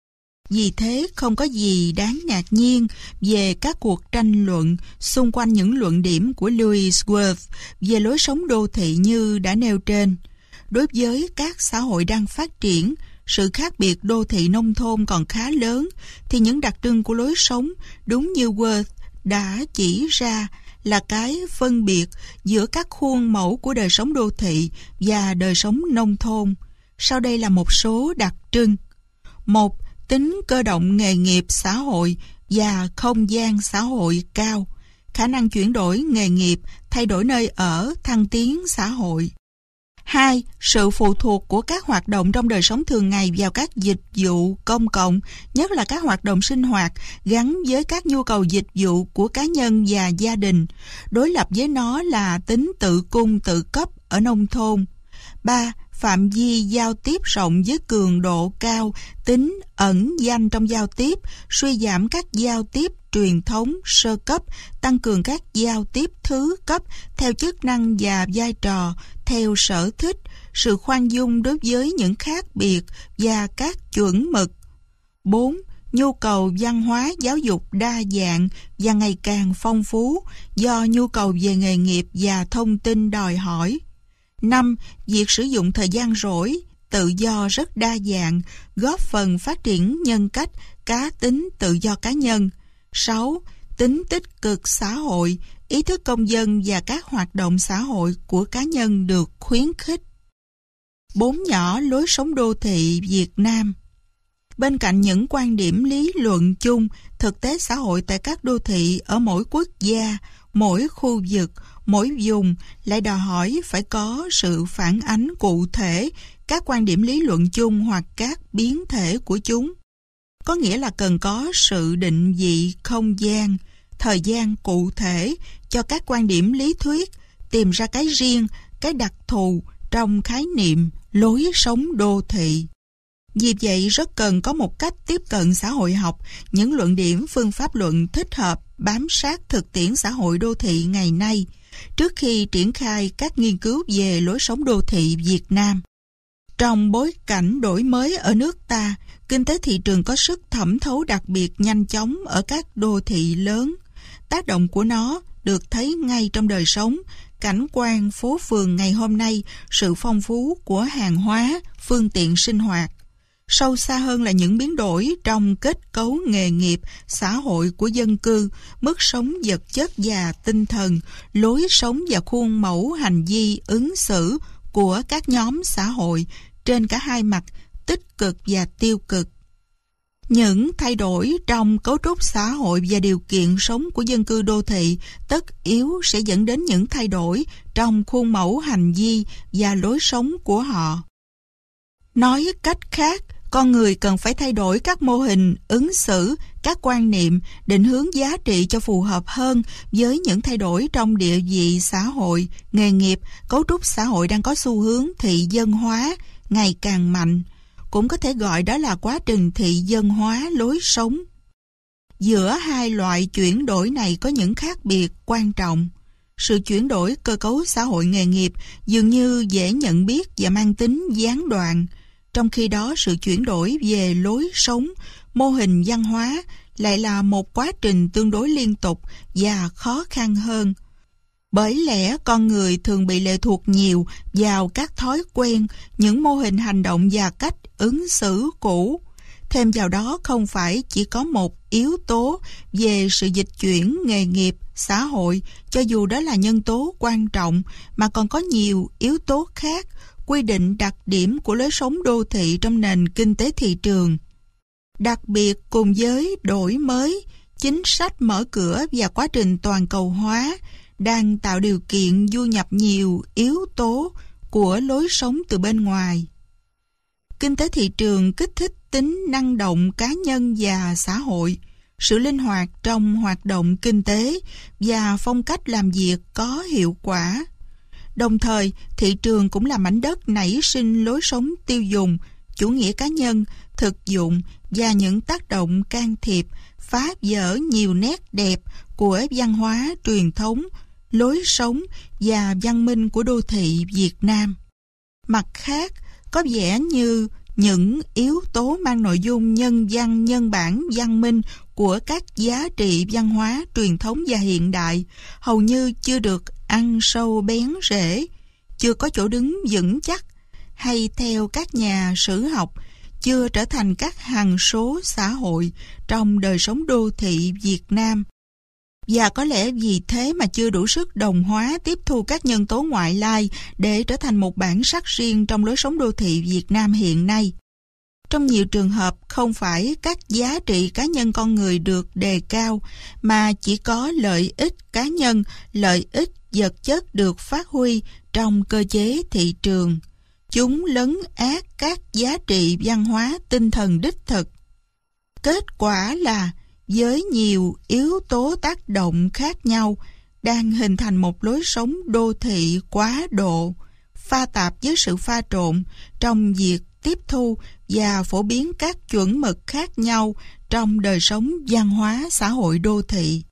Vì thế không có gì đáng ngạc nhiên về các cuộc tranh luận xung quanh những luận điểm của Louis Worth về lối sống đô thị như đã nêu trên. Đối với các xã hội đang phát triển, sự khác biệt đô thị nông thôn còn khá lớn, thì những đặc trưng của lối sống, đúng như Worth đã chỉ ra, là cái phân biệt giữa các khuôn mẫu của đời sống đô thị và đời sống nông thôn. Sau đây là một số đặc trưng. 1. Tính cơ động nghề nghiệp xã hội và không gian xã hội cao, khả năng chuyển đổi nghề nghiệp, thay đổi nơi ở, thăng tiến xã hội. 2. Sự phụ thuộc của các hoạt động trong đời sống thường ngày vào các dịch vụ công cộng, nhất là các hoạt động sinh hoạt gắn với các nhu cầu dịch vụ của cá nhân và gia đình. Đối lập với nó là tính tự cung tự cấp ở nông thôn. 3. Phạm vi giao tiếp rộng với cường độ cao, tính ẩn danh trong giao tiếp, suy giảm các giao tiếp truyền thống sơ cấp, tăng cường các giao tiếp thứ cấp theo chức năng và vai trò, theo sở thích, sự khoan dung đối với những khác biệt và các chuẩn mực. 4. Nhu cầu văn hóa giáo dục đa dạng và ngày càng phong phú do nhu cầu về nghề nghiệp và thông tin đòi hỏi. 5. Việc sử dụng thời gian rỗi, tự do rất đa dạng, góp phần phát triển nhân cách, cá tính tự do cá nhân. 6. Tính tích cực xã hội, ý thức công dân và các hoạt động xã hội của cá nhân được khuyến khích. 4 nhỏ lối sống đô thị Việt Nam. Bên cạnh những quan điểm lý luận chung, thực tế xã hội tại các đô thị ở mỗi quốc gia, mỗi khu vực, mỗi vùng lại đòi hỏi phải có sự phản ánh cụ thể các quan điểm lý luận chung hoặc các biến thể của chúng. Có nghĩa là cần có sự định vị không gian, thời gian cụ thể cho các quan điểm lý thuyết, tìm ra cái riêng, cái đặc thù trong khái niệm lối sống đô thị. Vì vậy rất cần có một cách tiếp cận xã hội học, những luận điểm phương pháp luận thích hợp bám sát thực tiễn xã hội đô thị ngày nay, trước khi triển khai các nghiên cứu về lối sống đô thị Việt Nam. Trong bối cảnh đổi mới ở nước ta, kinh tế thị trường có sức thẩm thấu đặc biệt nhanh chóng ở các đô thị lớn. Tác động của nó được thấy ngay trong đời sống, cảnh quan phố phường ngày hôm nay, sự phong phú của hàng hóa, phương tiện sinh hoạt. Sâu xa hơn là những biến đổi trong kết cấu nghề nghiệp, xã hội của dân cư, mức sống vật chất và tinh thần, lối sống và khuôn mẫu hành vi ứng xử của các nhóm xã hội trên cả hai mặt tích cực và tiêu cực. Những thay đổi trong cấu trúc xã hội và điều kiện sống của dân cư đô thị tất yếu sẽ dẫn đến những thay đổi trong khuôn mẫu hành vi và lối sống của họ. Nói cách khác, con người cần phải thay đổi các mô hình ứng xử, các quan niệm, định hướng giá trị cho phù hợp hơn với những thay đổi trong địa vị xã hội, nghề nghiệp, cấu trúc xã hội đang có xu hướng thị dân hóa ngày càng mạnh. Cũng có thể gọi đó là quá trình thị dân hóa lối sống. Giữa hai loại chuyển đổi này có những khác biệt quan trọng. Sự chuyển đổi cơ cấu xã hội nghề nghiệp dường như dễ nhận biết và mang tính gián đoạn, trong khi đó sự chuyển đổi về lối sống, mô hình văn hóa lại là một quá trình tương đối liên tục và khó khăn hơn. Bởi lẽ con người thường bị lệ thuộc nhiều vào các thói quen, những mô hình hành động và cách ứng xử cũ. Thêm vào đó không phải chỉ có một yếu tố về sự dịch chuyển nghề nghiệp, xã hội, cho dù đó là nhân tố quan trọng, mà còn có nhiều yếu tố khác quy định đặc điểm của lối sống đô thị trong nền kinh tế thị trường. Đặc biệt cùng với đổi mới, chính sách mở cửa và quá trình toàn cầu hóa đang tạo điều kiện du nhập nhiều yếu tố của lối sống từ bên ngoài. Kinh tế thị trường kích thích tính năng động cá nhân và xã hội, sự linh hoạt trong hoạt động kinh tế và phong cách làm việc có hiệu quả. Đồng thời, thị trường cũng là mảnh đất nảy sinh lối sống tiêu dùng, chủ nghĩa cá nhân, thực dụng và những tác động can thiệp, phá vỡ nhiều nét đẹp của văn hóa truyền thống, lối sống và văn minh của đô thị Việt Nam. Mặt khác, có vẻ như những yếu tố mang nội dung nhân văn, nhân bản, văn minh của các giá trị văn hóa truyền thống và hiện đại hầu như chưa được ăn sâu bén rễ, chưa có chỗ đứng vững chắc, hay theo các nhà sử học, chưa trở thành các hằng số xã hội trong đời sống đô thị Việt Nam. Và có lẽ vì thế mà chưa đủ sức đồng hóa tiếp thu các nhân tố ngoại lai để trở thành một bản sắc riêng trong lối sống đô thị Việt Nam hiện nay. Trong nhiều trường hợp, không phải các giá trị cá nhân con người được đề cao, mà chỉ có lợi ích cá nhân, lợi ích vật chất được phát huy trong cơ chế thị trường. Chúng lấn át các giá trị văn hóa tinh thần đích thực. Kết quả là với nhiều yếu tố tác động khác nhau đang hình thành một lối sống đô thị quá độ, pha tạp với sự pha trộn trong việc tiếp thu và phổ biến các chuẩn mực khác nhau trong đời sống văn hóa xã hội đô thị.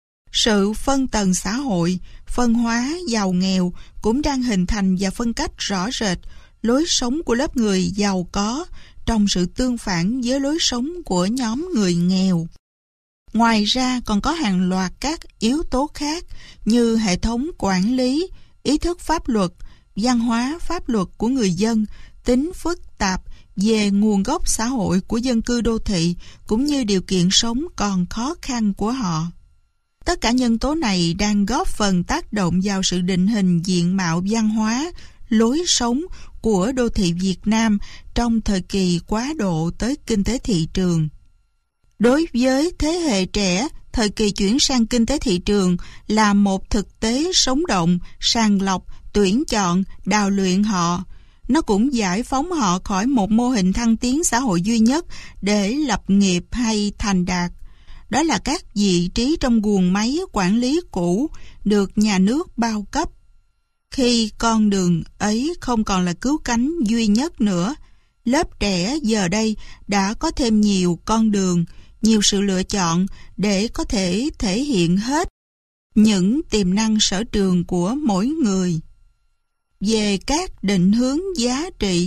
Sự phân tầng xã hội, phân hóa giàu nghèo cũng đang hình thành và phân cách rõ rệt lối sống của lớp người giàu có trong sự tương phản với lối sống của nhóm người nghèo. Ngoài ra còn có hàng loạt các yếu tố khác như hệ thống quản lý, ý thức pháp luật, văn hóa pháp luật của người dân, tính phức tạp về nguồn gốc xã hội của dân cư đô thị cũng như điều kiện sống còn khó khăn của họ. Tất cả nhân tố này đang góp phần tác động vào sự định hình diện mạo văn hóa, lối sống của đô thị Việt Nam trong thời kỳ quá độ tới kinh tế thị trường. Đối với thế hệ trẻ, thời kỳ chuyển sang kinh tế thị trường là một thực tế sống động, sàng lọc, tuyển chọn, đào luyện họ. Nó cũng giải phóng họ khỏi một mô hình thăng tiến xã hội duy nhất để lập nghiệp hay thành đạt. Đó là các vị trí trong guồng máy quản lý cũ được nhà nước bao cấp. Khi con đường ấy không còn là cứu cánh duy nhất nữa, lớp trẻ giờ đây đã có thêm nhiều con đường, nhiều sự lựa chọn để có thể thể hiện hết những tiềm năng sở trường của mỗi người. Về các định hướng giá trị,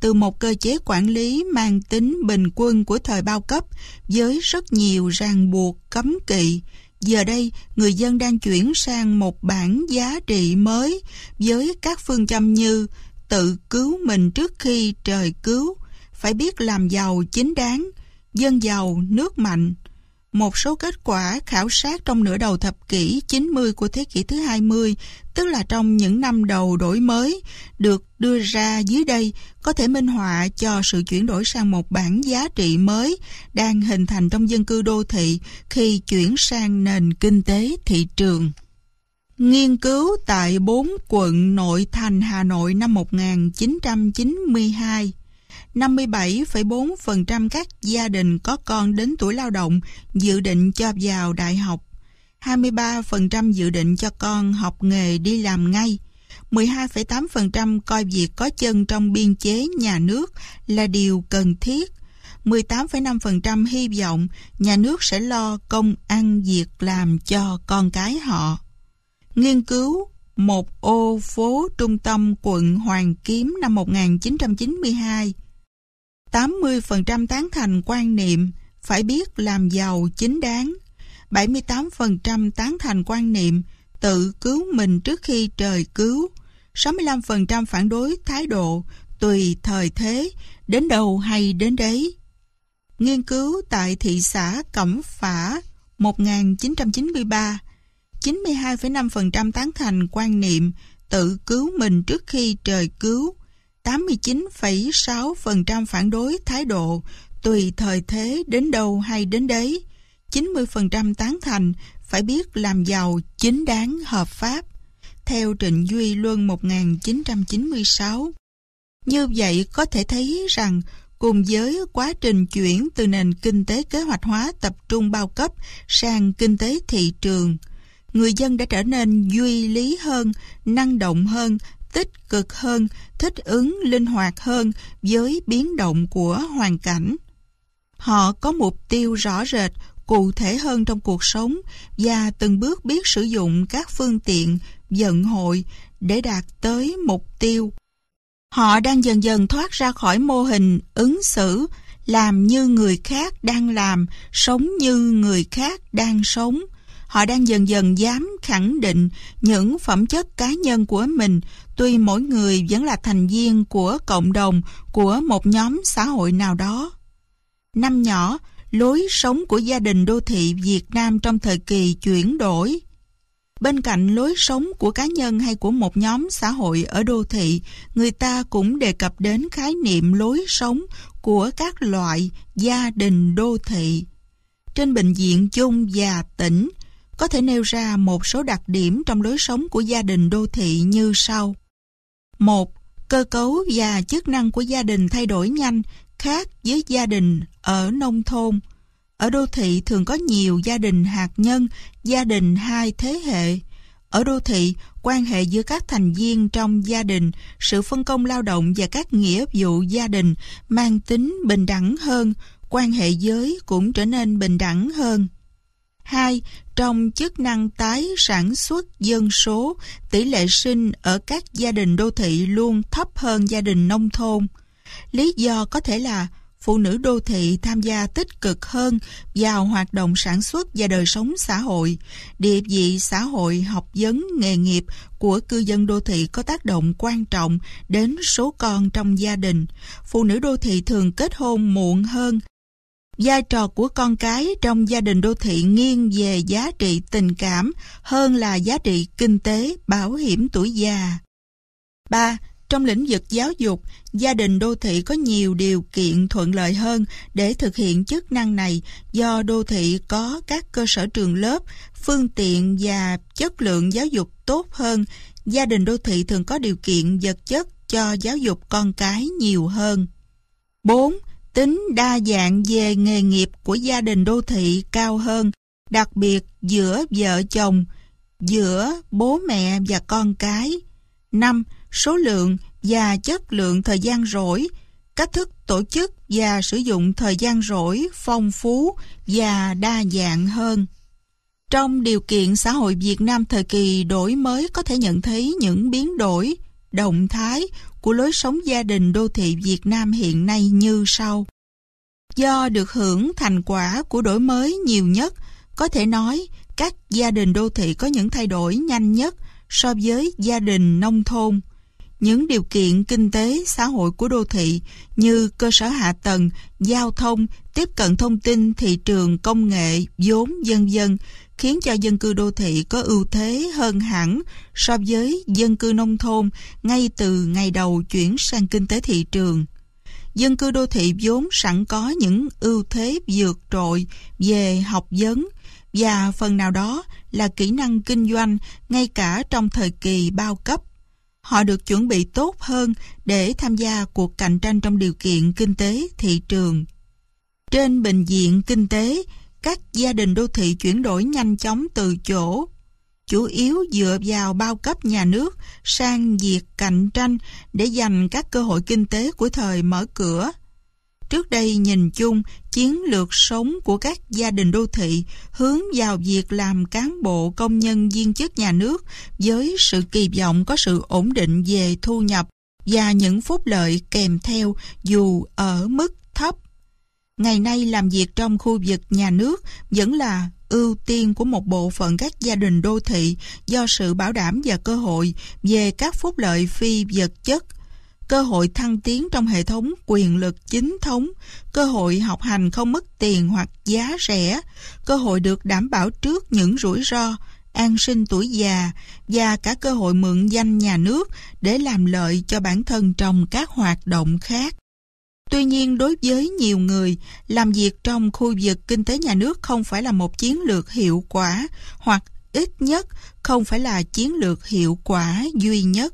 từ một cơ chế quản lý mang tính bình quân của thời bao cấp với rất nhiều ràng buộc cấm kỵ. Giờ đây, người dân đang chuyển sang một bản giá trị mới với các phương châm như tự cứu mình trước khi trời cứu, phải biết làm giàu chính đáng, dân giàu nước mạnh. Một số kết quả khảo sát trong nửa đầu thập kỷ 90 của thế kỷ thứ 20, tức là trong những năm đầu đổi mới, được đưa ra dưới đây có thể minh họa cho sự chuyển đổi sang một bản giá trị mới đang hình thành trong dân cư đô thị khi chuyển sang nền kinh tế thị trường. Nghiên cứu tại 4 quận nội thành Hà Nội năm 1992, 57,4% các gia đình có con đến tuổi lao động dự định cho vào đại học, 23% dự định cho con học nghề đi làm ngay, 12,8% coi việc có chân trong biên chế nhà nước là điều cần thiết, 18,5% hy vọng nhà nước sẽ lo công ăn việc làm cho con cái họ. Nghiên cứu một ô phố trung tâm quận Hoàn Kiếm năm 1992, 80% tán thành quan niệm phải biết làm giàu chính đáng, 78% tán thành quan niệm tự cứu mình trước khi trời cứu, 65% phản đối thái độ tùy thời thế, đến đâu hay đến đấy. Nghiên cứu tại thị xã Cẩm Phả 1993, 92,5% tán thành quan niệm tự cứu mình trước khi trời cứu, 89,6% phản đối thái độ tùy thời thế, đến đâu hay đến đấy, 90% tán thành phải biết làm giàu chính đáng hợp pháp, theo Trịnh Duy Luân 1996. Như vậy có thể thấy rằng cùng với quá trình chuyển từ nền kinh tế kế hoạch hóa tập trung bao cấp sang kinh tế thị trường, người dân đã trở nên duy lý hơn, năng động hơn, tích cực hơn, thích ứng linh hoạt hơn với biến động của hoàn cảnh. Họ có mục tiêu rõ rệt, cụ thể hơn trong cuộc sống và từng bước biết sử dụng các phương tiện vận hội để đạt tới mục tiêu. Họ đang dần dần thoát ra khỏi mô hình ứng xử, làm như người khác đang làm, sống như người khác đang sống. Họ đang dần dần dám khẳng định những phẩm chất cá nhân của mình, tuy mỗi người vẫn là thành viên của cộng đồng, của một nhóm xã hội nào đó. Năm nhỏ, lối sống của gia đình đô thị Việt Nam trong thời kỳ chuyển đổi. Bên cạnh lối sống của cá nhân hay của một nhóm xã hội ở đô thị, người ta cũng đề cập đến khái niệm lối sống của các loại gia đình đô thị. Trên bình diện chung và tỉnh, có thể nêu ra một số đặc điểm trong lối sống của gia đình đô thị như sau. 1. Cơ cấu và chức năng của gia đình thay đổi nhanh, khác với gia đình ở nông thôn. Ở đô thị thường có nhiều gia đình hạt nhân, gia đình hai thế hệ. Ở đô thị, quan hệ giữa các thành viên trong gia đình, sự phân công lao động và các nghĩa vụ gia đình mang tính bình đẳng hơn, quan hệ giới cũng trở nên bình đẳng hơn. 2. Trong chức năng tái sản xuất dân số, tỷ lệ sinh ở các gia đình đô thị luôn thấp hơn gia đình nông thôn. Lý do có thể là phụ nữ đô thị tham gia tích cực hơn vào hoạt động sản xuất và đời sống xã hội. Địa vị xã hội, học vấn, nghề nghiệp của cư dân đô thị có tác động quan trọng đến số con trong gia đình. Phụ nữ đô thị thường kết hôn muộn hơn. Vai trò của con cái trong gia đình đô thị nghiêng về giá trị tình cảm hơn là giá trị kinh tế, bảo hiểm tuổi già. 3. Trong lĩnh vực giáo dục, gia đình đô thị có nhiều điều kiện thuận lợi hơn để thực hiện chức năng này do đô thị có các cơ sở trường lớp, phương tiện và chất lượng giáo dục tốt hơn. Gia đình đô thị thường có điều kiện vật chất cho giáo dục con cái nhiều hơn. 4. Tính đa dạng về nghề nghiệp của gia đình đô thị cao hơn, đặc biệt giữa vợ chồng, giữa bố mẹ và con cái. 5. Số lượng và chất lượng thời gian rỗi, cách thức tổ chức và sử dụng thời gian rỗi phong phú và đa dạng hơn. Trong điều kiện xã hội Việt Nam thời kỳ đổi mới có thể nhận thấy những biến đổi, động thái của lối sống gia đình đô thị Việt Nam hiện nay như sau. Do được hưởng thành quả của đổi mới nhiều nhất, có thể nói các gia đình đô thị có những thay đổi nhanh nhất so với gia đình nông thôn. Những điều kiện kinh tế, xã hội của đô thị như cơ sở hạ tầng, giao thông, tiếp cận thông tin, thị trường, công nghệ, vốn, v.v. khiến cho dân cư đô thị có ưu thế hơn hẳn so với dân cư nông thôn ngay từ ngày đầu chuyển sang kinh tế thị trường. Dân cư đô thị vốn sẵn có những ưu thế vượt trội về học vấn và phần nào đó là kỹ năng kinh doanh ngay cả trong thời kỳ bao cấp. Họ được chuẩn bị tốt hơn để tham gia cuộc cạnh tranh trong điều kiện kinh tế thị trường. Trên bình diện kinh tế, các gia đình đô thị chuyển đổi nhanh chóng từ chỗ chủ yếu dựa vào bao cấp nhà nước sang việc cạnh tranh để giành các cơ hội kinh tế của thời mở cửa. Trước đây nhìn chung, chiến lược sống của các gia đình đô thị hướng vào việc làm cán bộ, công nhân, viên chức nhà nước với sự kỳ vọng có sự ổn định về thu nhập và những phúc lợi kèm theo dù ở mức thấp. Ngày nay làm việc trong khu vực nhà nước vẫn là ưu tiên của một bộ phận các gia đình đô thị do sự bảo đảm và cơ hội về các phúc lợi phi vật chất, cơ hội thăng tiến trong hệ thống quyền lực chính thống, cơ hội học hành không mất tiền hoặc giá rẻ, cơ hội được đảm bảo trước những rủi ro, an sinh tuổi già và cả cơ hội mượn danh nhà nước để làm lợi cho bản thân trong các hoạt động khác. Tuy nhiên, đối với nhiều người, làm việc trong khu vực kinh tế nhà nước không phải là một chiến lược hiệu quả, hoặc ít nhất không phải là chiến lược hiệu quả duy nhất.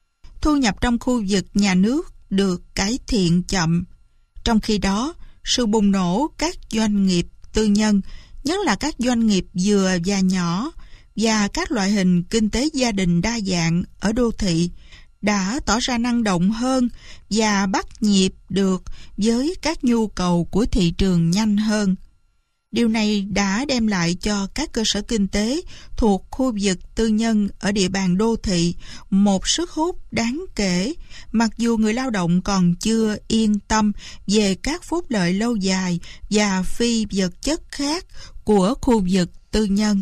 Thu nhập trong khu vực nhà nước được cải thiện chậm. Trong khi đó, sự bùng nổ các doanh nghiệp tư nhân, nhất là các doanh nghiệp vừa và nhỏ, và các loại hình kinh tế gia đình đa dạng ở đô thị đã tỏ ra năng động hơn và bắt nhịp được với các nhu cầu của thị trường nhanh hơn. Điều này đã đem lại cho các cơ sở kinh tế thuộc khu vực tư nhân ở địa bàn đô thị một sức hút đáng kể, mặc dù người lao động còn chưa yên tâm về các phúc lợi lâu dài và phi vật chất khác của khu vực tư nhân.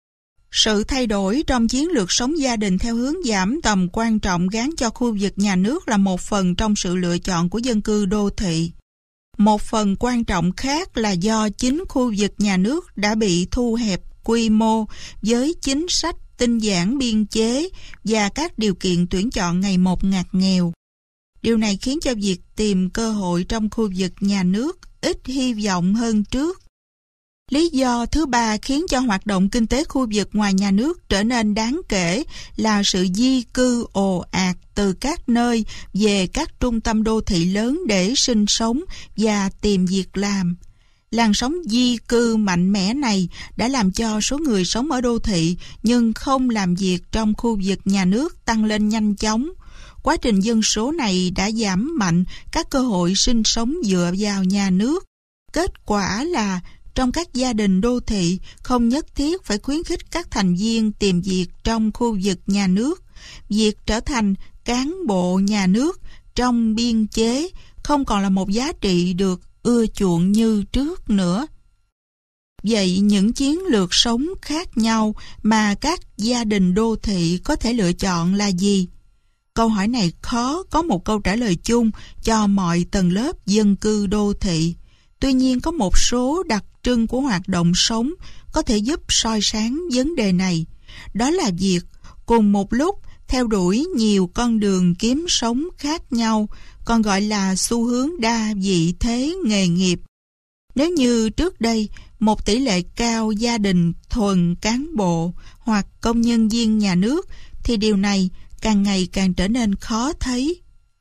Sự thay đổi trong chiến lược sống gia đình theo hướng giảm tầm quan trọng gán cho khu vực nhà nước là một phần trong sự lựa chọn của dân cư đô thị. Một phần quan trọng khác là do chính khu vực nhà nước đã bị thu hẹp quy mô với chính sách tinh giản biên chế và các điều kiện tuyển chọn ngày một ngặt nghèo. Điều này khiến cho việc tìm cơ hội trong khu vực nhà nước ít hy vọng hơn trước. Lý do thứ ba khiến cho hoạt động kinh tế khu vực ngoài nhà nước trở nên đáng kể là sự di cư ồ ạt từ các nơi về các trung tâm đô thị lớn để sinh sống và tìm việc làm. Làn sóng di cư mạnh mẽ này đã làm cho số người sống ở đô thị nhưng không làm việc trong khu vực nhà nước tăng lên nhanh chóng. Quá trình dân số này đã giảm mạnh các cơ hội sinh sống dựa vào nhà nước. Kết quả là trong các gia đình đô thị không nhất thiết phải khuyến khích các thành viên tìm việc trong khu vực nhà nước. Việc trở thành cán bộ nhà nước trong biên chế không còn là một giá trị được ưa chuộng như trước nữa. Vậy những chiến lược sống khác nhau mà các gia đình đô thị có thể lựa chọn là gì? Câu hỏi này khó có một câu trả lời chung cho mọi tầng lớp dân cư đô thị. Tuy nhiên có một số đặc trưng của hoạt động sống có thể giúp soi sáng vấn đề này. Đó là việc cùng một lúc theo đuổi nhiều con đường kiếm sống khác nhau, còn gọi là xu hướng đa vị thế nghề nghiệp. Nếu như trước đây một tỷ lệ cao gia đình thuần cán bộ hoặc công nhân viên nhà nước, thì điều này càng ngày càng trở nên khó thấy.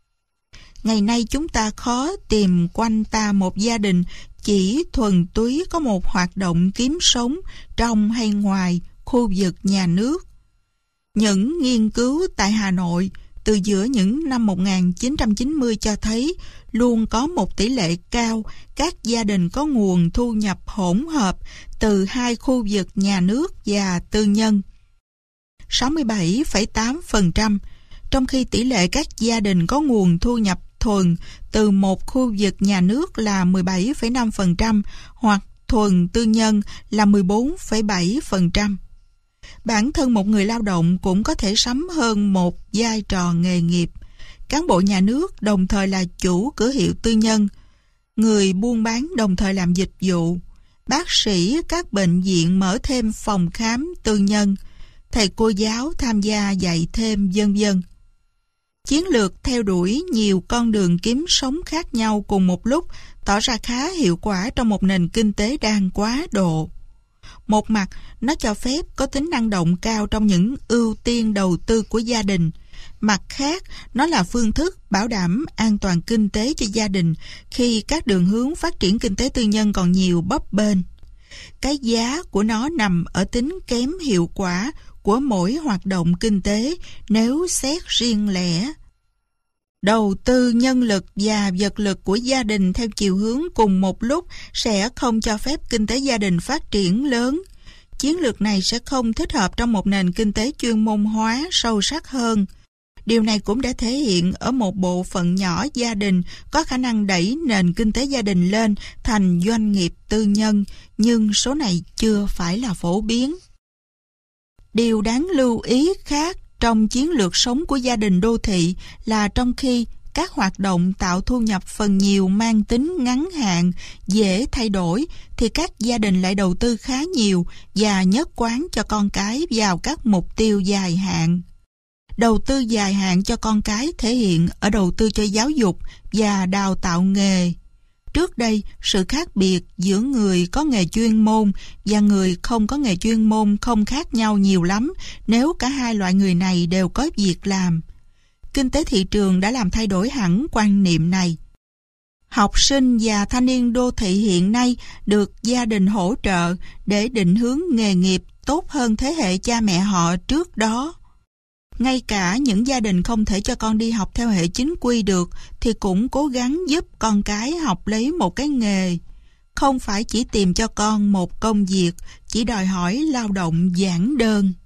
Ngày nay chúng ta khó tìm quanh ta một gia đình chỉ thuần túy có một hoạt động kiếm sống trong hay ngoài khu vực nhà nước. Những nghiên cứu tại Hà Nội từ giữa những năm 1990 cho thấy luôn có một tỷ lệ cao các gia đình có nguồn thu nhập hỗn hợp từ hai khu vực nhà nước và tư nhân. 67,8%, trong khi tỷ lệ các gia đình có nguồn thu nhập thuần từ một khu vực nhà nước là 17,5% hoặc thuần tư nhân là 14,7%. Bản thân một người lao động cũng có thể sắm hơn một vai trò nghề nghiệp. Cán bộ nhà nước đồng thời là chủ cửa hiệu tư nhân, người buôn bán đồng thời làm dịch vụ, bác sĩ các bệnh viện mở thêm phòng khám tư nhân, thầy cô giáo tham gia dạy thêm, vân vân. Chiến lược theo đuổi nhiều con đường kiếm sống khác nhau cùng một lúc tỏ ra khá hiệu quả trong một nền kinh tế đang quá độ. Một mặt, nó cho phép có tính năng động cao trong những ưu tiên đầu tư của gia đình. Mặt khác, nó là phương thức bảo đảm an toàn kinh tế cho gia đình khi các đường hướng phát triển kinh tế tư nhân còn nhiều bấp bênh. Cái giá của nó nằm ở tính kém hiệu quả của mỗi hoạt động kinh tế nếu xét riêng lẻ. Đầu tư nhân lực và vật lực của gia đình theo chiều hướng cùng một lúc sẽ không cho phép kinh tế gia đình phát triển lớn. Chiến lược này sẽ không thích hợp trong một nền kinh tế chuyên môn hóa sâu sắc hơn. Điều này cũng đã thể hiện ở một bộ phận nhỏ gia đình có khả năng đẩy nền kinh tế gia đình lên thành doanh nghiệp tư nhân, nhưng số này chưa phải là phổ biến. Điều đáng lưu ý khác trong chiến lược sống của gia đình đô thị là trong khi các hoạt động tạo thu nhập phần nhiều mang tính ngắn hạn, dễ thay đổi, thì các gia đình lại đầu tư khá nhiều và nhất quán cho con cái vào các mục tiêu dài hạn. Đầu tư dài hạn cho con cái thể hiện ở đầu tư cho giáo dục và đào tạo nghề. Trước đây, sự khác biệt giữa người có nghề chuyên môn và người không có nghề chuyên môn không khác nhau nhiều lắm nếu cả hai loại người này đều có việc làm. Kinh tế thị trường đã làm thay đổi hẳn quan niệm này. Học sinh và thanh niên đô thị hiện nay được gia đình hỗ trợ để định hướng nghề nghiệp tốt hơn thế hệ cha mẹ họ trước đó. Ngay cả những gia đình không thể cho con đi học theo hệ chính quy được thì cũng cố gắng giúp con cái học lấy một cái nghề. Không phải chỉ tìm cho con một công việc, chỉ đòi hỏi lao động giản đơn.